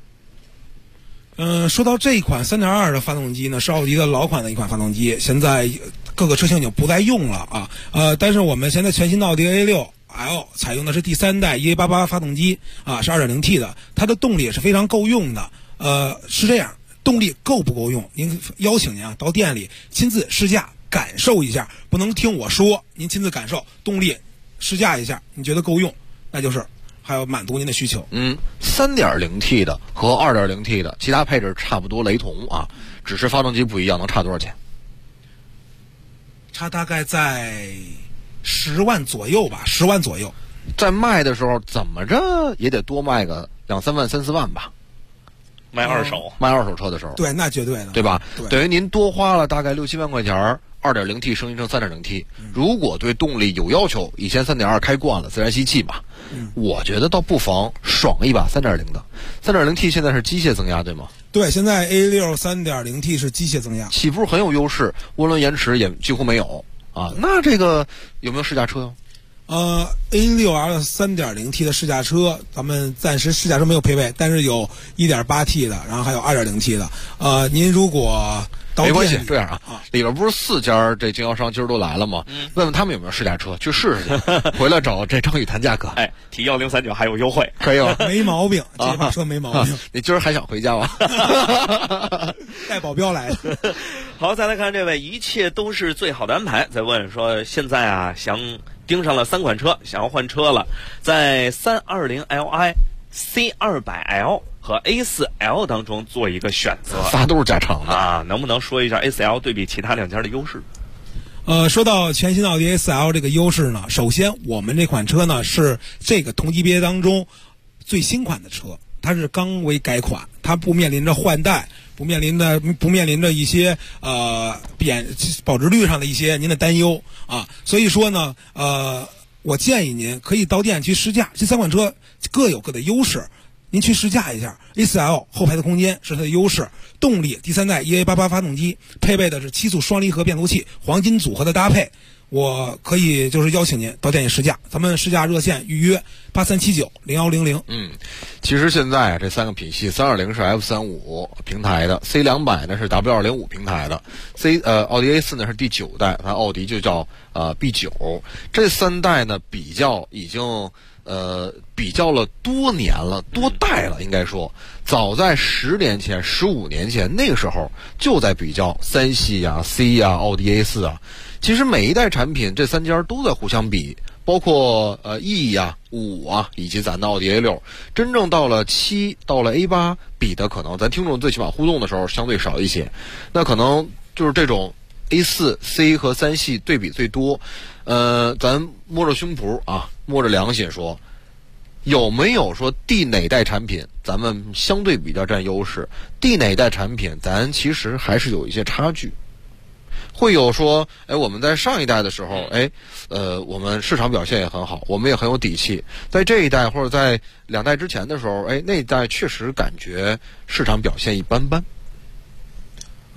S16: 说到这一款 3.2 的发动机呢，是奥迪的老款的一款发动机，现在各个车型已经不再用了但是我们现在全新的奥迪 A6L 采用的是第3代 EA88 发动机是 2.0T 的，它的动力也是非常够用的。是这样，动力够不够用，您邀请您到店里亲自试驾感受一下，不能听我说，您亲自感受动力，试驾一下，你觉得够用，那就是还要满足您的需求。
S10: 3.0T 的和 2.0T 的其他配置差不多雷同只是发动机不一样，能差多少钱？
S16: 差大概在10万左右吧，10万左右。
S10: 在卖的时候怎么着也得多卖个2-3万、3-4万吧。
S11: 卖二手
S10: 车的时候，
S16: 对，那绝对的，
S10: 对吧？等于您多花了大概6-7万块钱，2.0T 升级成 3.0T。如果对动力有要求，以前 3.2 开惯了，自然吸气嘛，我觉得倒不妨爽一把 3.0 的。3.0T 现在是机械增压，对吗？
S16: 对，现在 A6 3.0T 是机械增压，
S10: 起步很有优势，涡轮延迟也几乎没有那这个有没有试驾车
S16: ？A6L 3.0T 的试驾车，咱们暂时试驾车没有配备，但是有 1.8T 的，然后还有 2.0T 的。您如果
S10: 没关系，这样里边不是4家这经销商今儿都来了吗？问问他们有没有试驾车，去试试去，回来找这张宇谈价格。
S11: 提1039还有优惠，
S10: 可以吗？
S16: 没毛病，这把车没毛病。
S10: 你今儿还想回家吗？
S16: 带保镖来的。
S11: 好，再来看这位，一切都是最好的安排，在问说现在想盯上了3款车，想要换车了，在320Li、C200L 和 A4L 当中做一个选择，
S10: 仨都是加长的
S11: 能不能说一下 A4L 对比其他2家的优势？
S16: 说到全新奥迪 A4L 这个优势呢，首先我们这款车呢是这个同级别当中最新款的车，它是刚为改款，它不面临着换代，不面临着一些保值率上的一些您的担忧所以说呢我建议您可以到店去试驾，这3款车各有各的优势，您去试驾一下。 A4L 后排的空间是它的优势，动力第3代 EA88 发动机，配备的是7速双离合变速器，黄金组合的搭配。我可以就是邀请您到店里试驾，咱们试驾热线预约83790100。
S10: 其实现在这3个品系，320是 F35 平台的， C200 呢是 W205 平台的，奥迪 A4 呢是第9代，咱奥迪就叫B9。这3代呢已经比较了多年了，多代了，应该说早在10年前、15年前那个时候就在比较3系C 奥迪 A4 其实每一代产品这3家都在互相比，包括E 5以及咱的奥迪 A6。真正到了7到了 A8 比的可能咱听众最起码互动的时候相对少一些，那可能就是这种 A4 C 和3系对比最多。咱摸着胸脯摸着良心说，有没有说第哪代产品咱们相对比较占优势，第哪代产品咱其实还是有一些差距？会有说我们在上一代的时候我们市场表现也很好，我们也很有底气，在这一代或者在2代之前的时候那一代确实感觉市场表现一般般。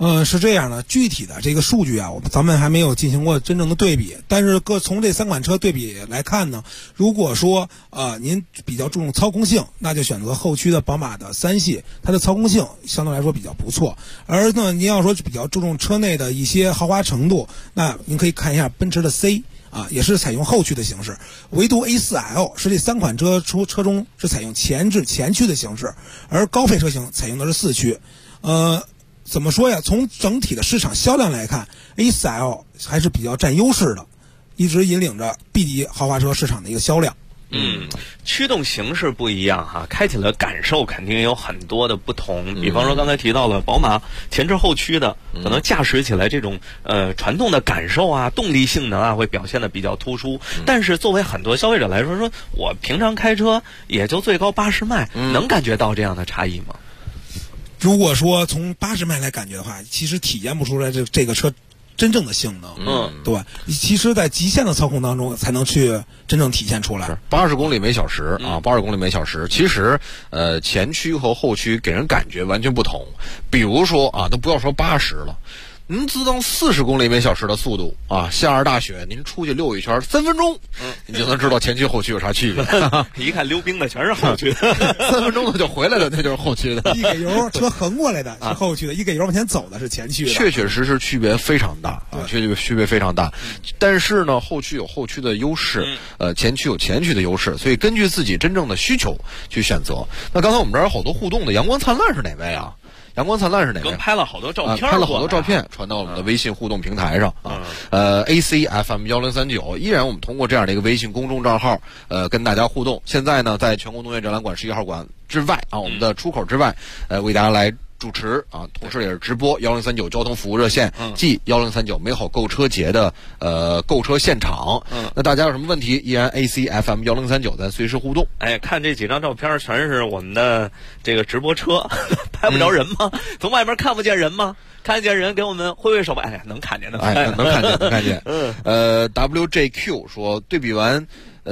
S16: 是这样的，具体的这个数据啊，咱们还没有进行过真正的对比。但是从这3款车对比来看呢，如果说您比较注重操控性，那就选择后驱的宝马的3系，它的操控性相对来说比较不错。而呢，您要说比较注重车内的一些豪华程度，那您可以看一下奔驰的 C。也是采用后驱的形式，唯独 A4L 是这3款车中是采用前置前驱的形式，而高配车型采用的是4驱。怎么说呀？从整体的市场销量来看 ，A4L 还是比较占优势的，一直引领着 B 级豪华车市场的一个销量。
S11: 驱动形式不一样哈，开起来感受肯定有很多的不同。比方说刚才提到了宝马前置后驱的，可能驾驶起来这种传动的感受啊、动力性能啊会表现的比较突出。但是作为很多消费者来说，我平常开车也就最高80迈，能感觉到这样的差异吗？
S16: 如果说从80迈来感觉的话，其实体验不出来这个车真正的性能。对，其实在极限的操控当中才能去真正体现出来。
S10: 80公里每小时啊，80公里每小时。其实前驱和后驱给人感觉完全不同。比如说啊，都不要说80了。您自当40公里每小时的速度啊，下着大雪，您出去溜一圈，3分钟，你就能知道前驱后驱有啥区别。
S11: 一看溜冰的全是后驱的
S10: ，3分钟的就回来了，那就是后驱的。
S16: 一给油，车横过来的是后驱的；一给油往前走的是前驱的。
S10: 确确实实区别非常大啊，区别非常大。但是呢，后驱有后驱的优势，前驱有前驱的优势，所以根据自己真正的需求去选择。那刚才我们这儿有好多互动的，阳光灿烂是哪位啊？阳光灿烂是哪位？
S11: 拍了好多照片，
S10: 拍了好多照片传到我们的微信互动平台上啊。ACFM1039，依然我们通过这样的一个微信公众账号，跟大家互动。现在呢，在全国农业展览馆11号馆之外啊，我们的出口之外，为大家来主持啊，同时也是直播1039交通服务热线暨1039美好购车节的购车现场。那大家有什么问题，依然 ACFM1039咱随时互动。
S11: 看这几张照片全是我们的这个直播车，拍不着人吗？从外边看不见人吗？看见人给我们挥挥手吧。能看见的，
S10: 能看见。WJQ 说对比完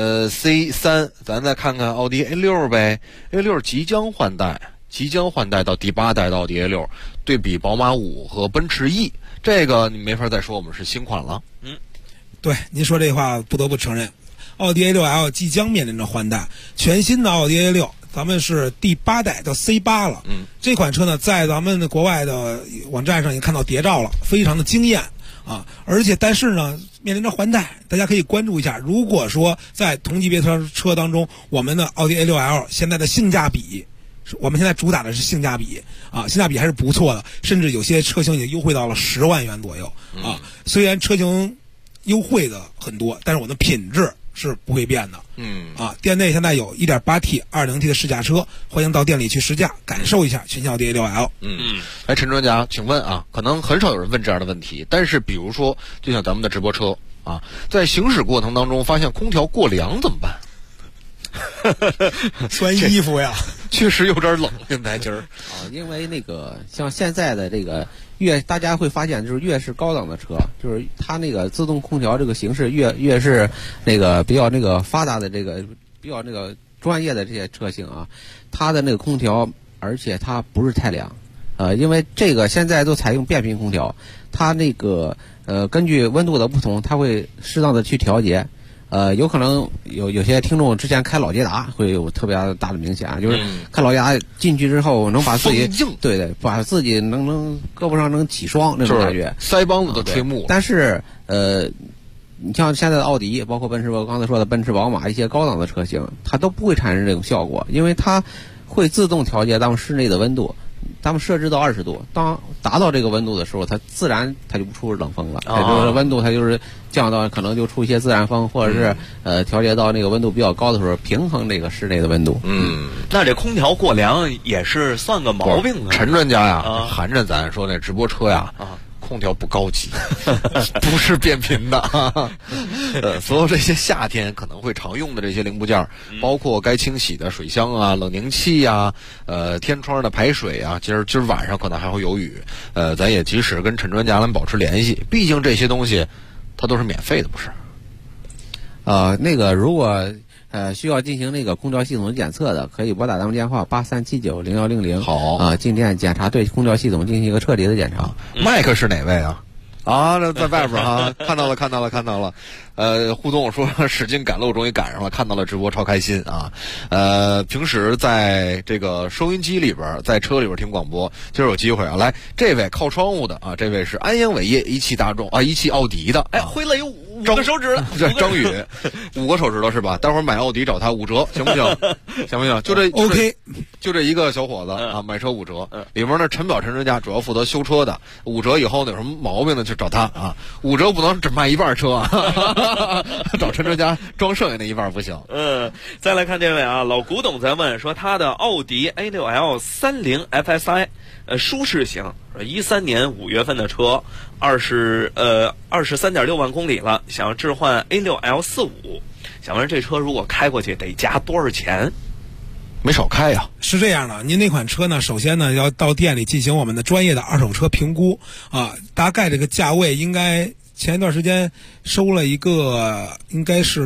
S10: C3，咱再看看奥迪 A6 呗。A6 即将换代到第8代的奥迪 A6， 对比宝马5和奔驰 E， 这个你没法再说我们是新款了。
S16: 对，您说这话不得不承认，奥迪 A6L 即将面临着换代，全新的奥迪 A6， 咱们是第8代到 C8 了。这款车呢，在咱们的国外的网站上也看到谍照了，非常的惊艳啊！但是呢，面临着换代，大家可以关注一下。如果说在同级别车当中，我们的奥迪 A6L 现在的性价比，我们现在主打的是性价比啊，性价比还是不错的，甚至有些车型已经优惠到了10万元左右啊。虽然车型优惠的很多，但是我们的品质是不会变的。店内现在有 1.8T、2.0T 的试驾车，欢迎到店里去试驾，感受一下全新奥迪 A6L。
S10: 来，陈专家，请问啊，可能很少有人问这样的问题，但是比如说，就像咱们的直播车啊，在行驶过程当中发现空调过凉怎么办？
S16: 穿衣服呀，
S10: 确实有点冷，现在今儿
S15: 因为那个像现在的这个大家会发现，就是越是高档的车，就是它那个自动空调这个形式越是那个比较那个发达的这个比较那个专业的这些车型啊，它的那个空调，而且它不是太凉，因为这个现在都采用变频空调，它那个根据温度的不同，它会适当的去调节。有可能有些听众之前开老捷达会有特别大的明显，就是开老捷达进去之后能把自己对把自己能胳膊上能起霜那种感觉，
S10: 腮帮子都吹木了。
S15: 但是你像现在的奥迪，包括奔驰，我刚才说的奔驰、宝马一些高档的车型，它都不会产生这种效果，因为它会自动调节咱们室内的温度。咱们设置到20度，当达到这个温度的时候，它自然它就不出冷风了。它就是温度，它就是降到可能就出一些自然风，或者是调节到那个温度比较高的时候，平衡这个室内的温度。
S11: 那这空调过凉也是算个毛病啊。
S10: 陈专家呀，含着咱说那直播车呀。空调不高级，不是变频的。所有这些夏天可能会常用的这些零部件，包括该清洗的水箱啊、冷凝器啊、天窗的排水啊，今儿晚上可能还会有雨，咱也及时跟陈专家来保持联系。毕竟这些东西它都是免费的，不是？
S15: 那个如果需要进行那个空调系统的检测的，可以拨打咱们电话83790100。
S10: 好
S15: 进店检查对空调系统进行一个彻底的检查。
S10: 麦克是哪位啊？啊，这在外边啊，看到了。互动说使劲赶路，终于赶上了，看到了直播，超开心啊！平时在这个收音机里边，在车里边听广播，今儿有机会啊，来这位靠窗户的啊，这位是安阳伟业一汽大众啊，一汽奥迪的，
S11: 哎，挥了有5个手指了，
S10: 张宇5个手指头是吧？待会儿买奥迪找他5折，行不行？行不行？就这
S16: OK，
S10: 就这一个小伙子啊，买车5折，里面呢陈表陈专家主要负责修车的，5折以后呢有什么毛病呢就找他啊，5折不能只卖一半车啊，找陈专家装剩下那一半不行。
S11: 再来看这位啊，老古董在问说他的奥迪 A6L 30 FSI 舒适型，13年5月份的车，23.6万公里了，想要置换 A6L 45，想问这车如果开过去得加多少钱？
S10: 没少开呀。
S16: 是这样的，您那款车呢，首先呢要到店里进行我们的专业的二手车评估啊，大概这个价位应该前一段时间收了一个应该是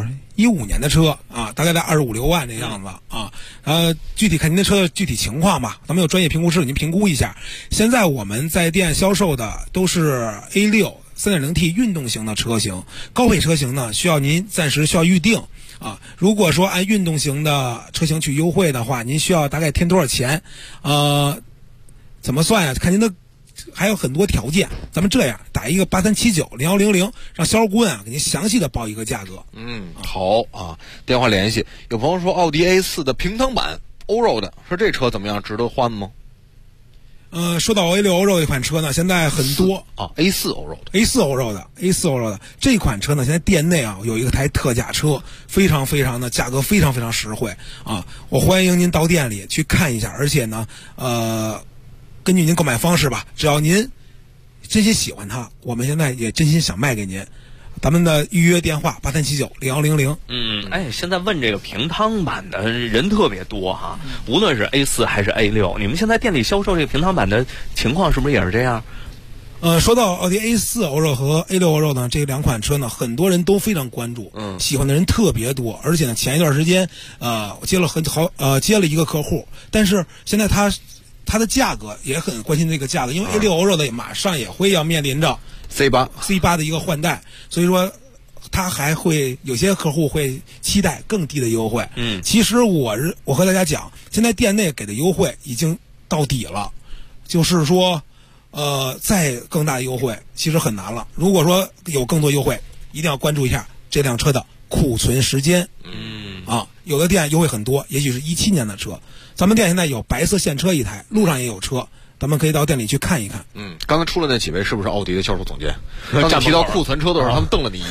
S16: 15年的车啊，大概在25、6万这样子啊。具体看您的车的具体情况吧，咱们有专业评估师给您评估一下。现在我们在店销售的都是 A6 3.0T 运动型的车型，高配车型呢需要您暂时需要预定啊。如果说按运动型的车型去优惠的话，您需要大概添多少钱？怎么算呀？看您的。还有很多条件，咱们这样打一个83790100，让销售顾问啊给您详细的报一个价格。
S10: 好啊，电话联系。有朋友说奥迪 A4 的平躺版欧肉的，说这车怎么样，值得换吗？
S16: 说到 A6 欧肉这款车呢，现在很多
S10: 啊 A4 欧肉的
S16: A4 欧肉的这款车呢，现在店内啊有一个台特价车，非常的价格非常实惠啊！我欢迎您到店里去看一下，而且呢，根据您购买方式吧，只要您真心喜欢它，我们现在也真心想卖给您。咱们的预约电话83790100。
S11: 现在问这个平躺版的人特别多哈，无论是 A4 还是 A6， 你们现在店里销售这个平躺版的情况是不是也是这样？
S16: 说到奥迪 A4 欧肉和 A6 欧肉呢，这两款车呢，很多人都非常关注，喜欢的人特别多，而且呢，前一段时间我接了一个客户，但是现在它的价格也很关心这个价格，因为 A6 欧肉的马上也会要面临着 C8 的一个换代，所以说它还会有些客户会期待更低的优惠。其实我和大家讲，现在店内给的优惠已经到底了，就是说再更大的优惠其实很难了。如果说有更多优惠，一定要关注一下这辆车的库存时间。有的店优惠很多，也许是17年的车。咱们店现在有白色现车一台，路上也有车，咱们可以到店里去看一看。
S10: 刚才出了那几位是不是奥迪的销售总监？刚才提到库存车的时候，他们瞪了你一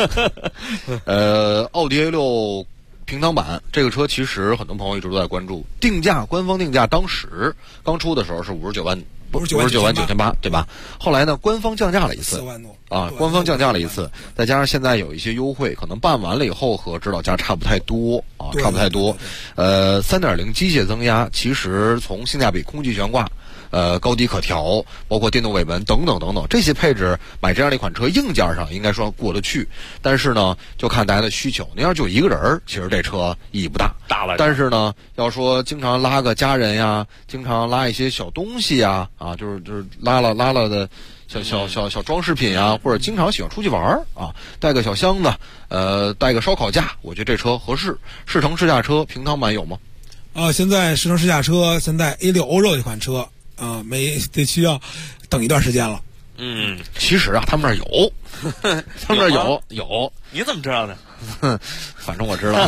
S10: 眼。奥迪 A6 平躺版这个车，其实很多朋友一直都在关注。官方定价当时刚出的时候是59万9,800，对吧？后来呢，官方降价了一次，官方降价了一次，再加上现在有一些优惠，可能办完了以后和指导价差不太多。3.0 机械增压，其实从性价比、空气悬挂、高低可调，包括电动尾门等等这些配置，买这样的一款车，硬件上应该说过得去。但是呢，就看大家的需求。您要就一个人，其实这车意义不大。但是呢，要说经常拉个家人呀，经常拉一些小东西呀，就是拉了的小装饰品啊，或者经常喜欢出去玩啊，带个小箱子，带个烧烤架，我觉得这车合适。试乘试驾车平躺版有吗？
S16: 现在试乘试驾车，现在 A6 欧肉这款车需要等一段时间了。
S10: 其实啊，他们那儿有，他们那儿有。
S11: 你怎么知道的？
S10: 反正我知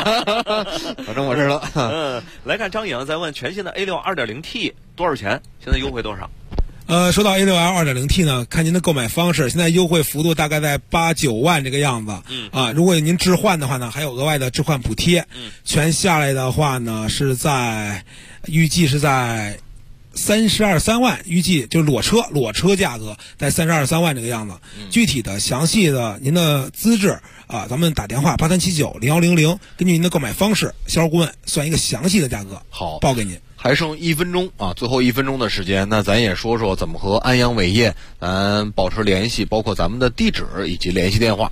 S10: 道。
S11: 来看张颖在问全新的 A6 2.0T 多少钱？现在优惠多少？
S16: 说到 A6L 2.0T 呢，看您的购买方式，现在优惠幅度大概在8、9万这个样子。如果您置换的话呢，还有额外的置换补贴。全下来的话呢，预计是在32、3万，预计就是裸车价格在32、3万这个样子。具体的详细的您的资质咱们打电话83790100，根据您的购买方式，销售顾问算一个详细的价格，
S10: 好
S16: 报给您。
S10: 还剩1分钟啊，最后1分钟的时间，那咱也说说怎么和安阳伟业保持联系，包括咱们的地址以及联系电话。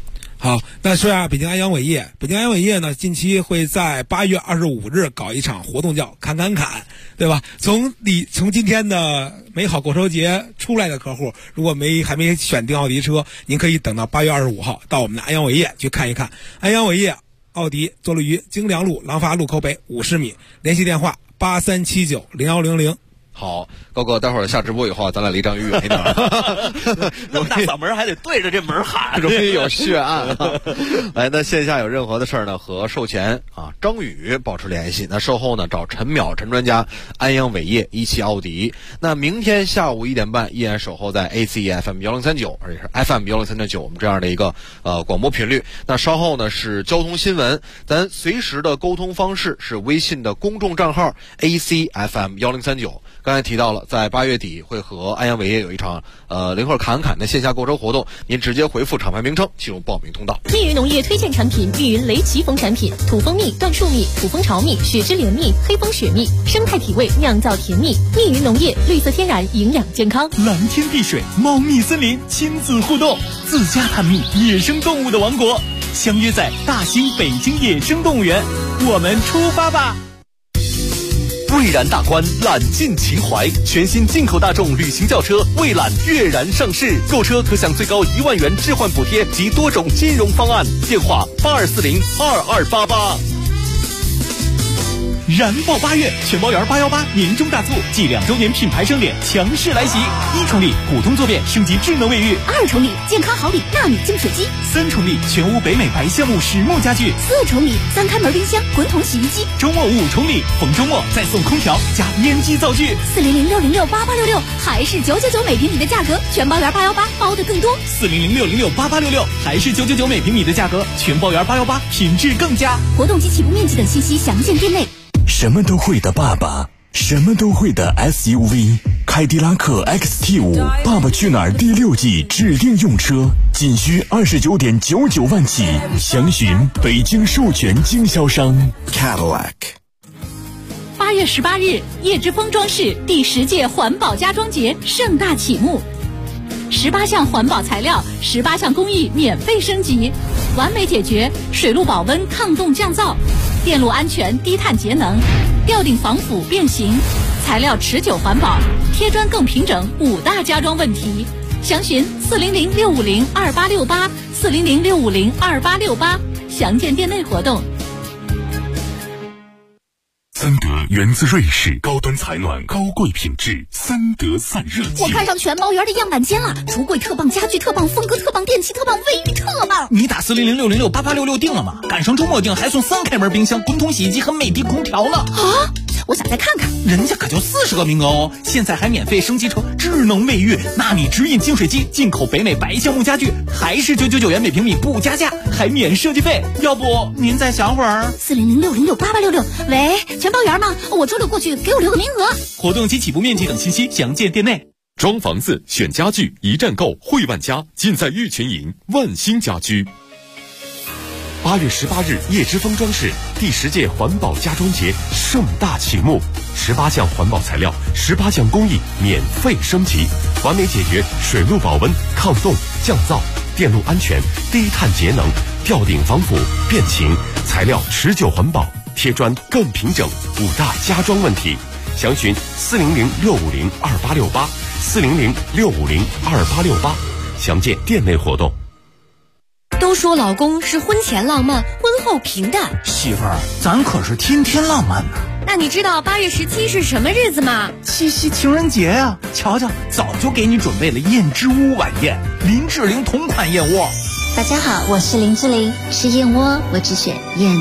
S16: 好，那说下北京安阳伟业。北京安阳伟业呢，近期会在8月25日搞一场活动，叫砍，对吧？从今天的美好购车节出来的客户，如果还没选定奥迪车，您可以等到8月25号到我们的安阳伟业去看一看。安阳伟业奥迪坐落于京良路廊坊路口北50米，联系电话83790100。
S10: 好，高哥，待会儿下直播以后，咱俩离张宇远一点，
S24: 那么大嗓门还得对着这门喊，
S10: 容易有血案啊。来，那线下有任何的事儿呢，和售前张宇保持联系。那售后呢，找陈淼陈专家，安阳伟业17奥迪。那明天下午1点半依然守候在 ACFM 1039，而且是 FM 1039我们这样的一个广播频率。那稍后呢是交通新闻，咱随时的沟通方式是微信的公众账号 ACFM 1039。刚才提到了，在8月底会和安阳伟业有一场零克砍的线下购车活动，您直接回复厂牌名称进入报名通道。
S7: 密云农业推荐产品：密云雷奇蜂产品，土蜂蜜、椴树蜜、土蜂巢蜜、雪之莲蜜、黑蜂雪蜜，生态体味，酿造甜蜜。密云农业，绿色天然，营养健康。
S4: 蓝天碧水，猫蜜森林，亲子互动，自家探秘，野生动物的王国，相约在大兴北京野生动物园，我们出发吧！
S1: 蔚然大观，揽尽情怀，全新进口大众旅行轿车蔚揽跃然上市，购车可享最高1万元置换补贴及多种金融方案。电话82402288。
S4: 燃爆8月，全包园818年终大促暨2周年品牌盛典强势来袭！1重礼普通坐便升级智能卫浴
S13: ，2重礼健康好礼纳米净水机
S4: ，3重礼全屋北美白橡木实木家具
S13: ，4重礼3开门冰箱滚筒洗衣机，
S4: 周末5重礼，逢周末再送空调加烟机灶具
S13: ，40060688866还是999每平米的价格，全包园818包的更多
S4: ，40060688866还是999每平米的价格，全包园818品质更佳。
S13: 活动及起步面积等信息详见店内。
S1: 什么都会的爸爸，什么都会的 SUV， 凯迪拉克 XT5 爸爸去哪儿第6季指定用车，仅需29.99万起，详询北京授权经销商 Cadillac。
S19: 8月18日，叶之峰装饰第10届环保家装节盛大启幕，18项环保材料，18项工艺免费升级，完美解决水路保温、抗冻降噪，电路安全、低碳节能，吊顶防腐变形，材料持久环保，贴砖更平整，5大家装问题。详询400-650-2868，400-650-2868，详见店内活动。
S18: 三德源自瑞士，高端采暖，高贵品质，三德散热剂。
S13: 我看上全包园的样板间了，橱柜特棒，家具特棒，风格特棒，电器特棒，卫浴特棒。
S24: 你打400-606-8866定了吗？赶上周末定还送3开门冰箱、滚筒洗衣机和美的空调呢。
S13: 啊！我想再看看，
S24: 人家可就40个名额哦！现在还免费升级成智能卫浴、纳米直饮净水机，进口北美白橡木家具，还是999元每平米不加价，还免设计费。要不您再想会儿
S13: ？400-606-8866，喂，全包园吗？我周六过去，给我留个名额。
S4: 活动及起步面积等信息详见店内。
S18: 装房子选家具，一站购汇万家，尽在玉泉营万兴家居。8月18日，叶之峰装饰第10届环保家装节盛大启幕，18项环保材料，18项工艺免费升级，完美解决水路保温、抗冻、降噪、电路安全、低碳节能、吊顶防腐、变形，材料持久环保，贴砖更平整，5大家装问题。详询400-650-2868，400-650-2868，详见店内活动。
S7: 都说老公是婚前浪漫，婚后平淡。
S24: 媳妇儿，咱可是天天浪漫呢。
S7: 那你知道8月17是什么日子吗？
S24: 七夕情人节呀！瞧瞧，早就给你准备了燕之屋晚宴，林志玲同款燕窝。
S8: 大家好，我是林志玲，吃燕窝我只选燕。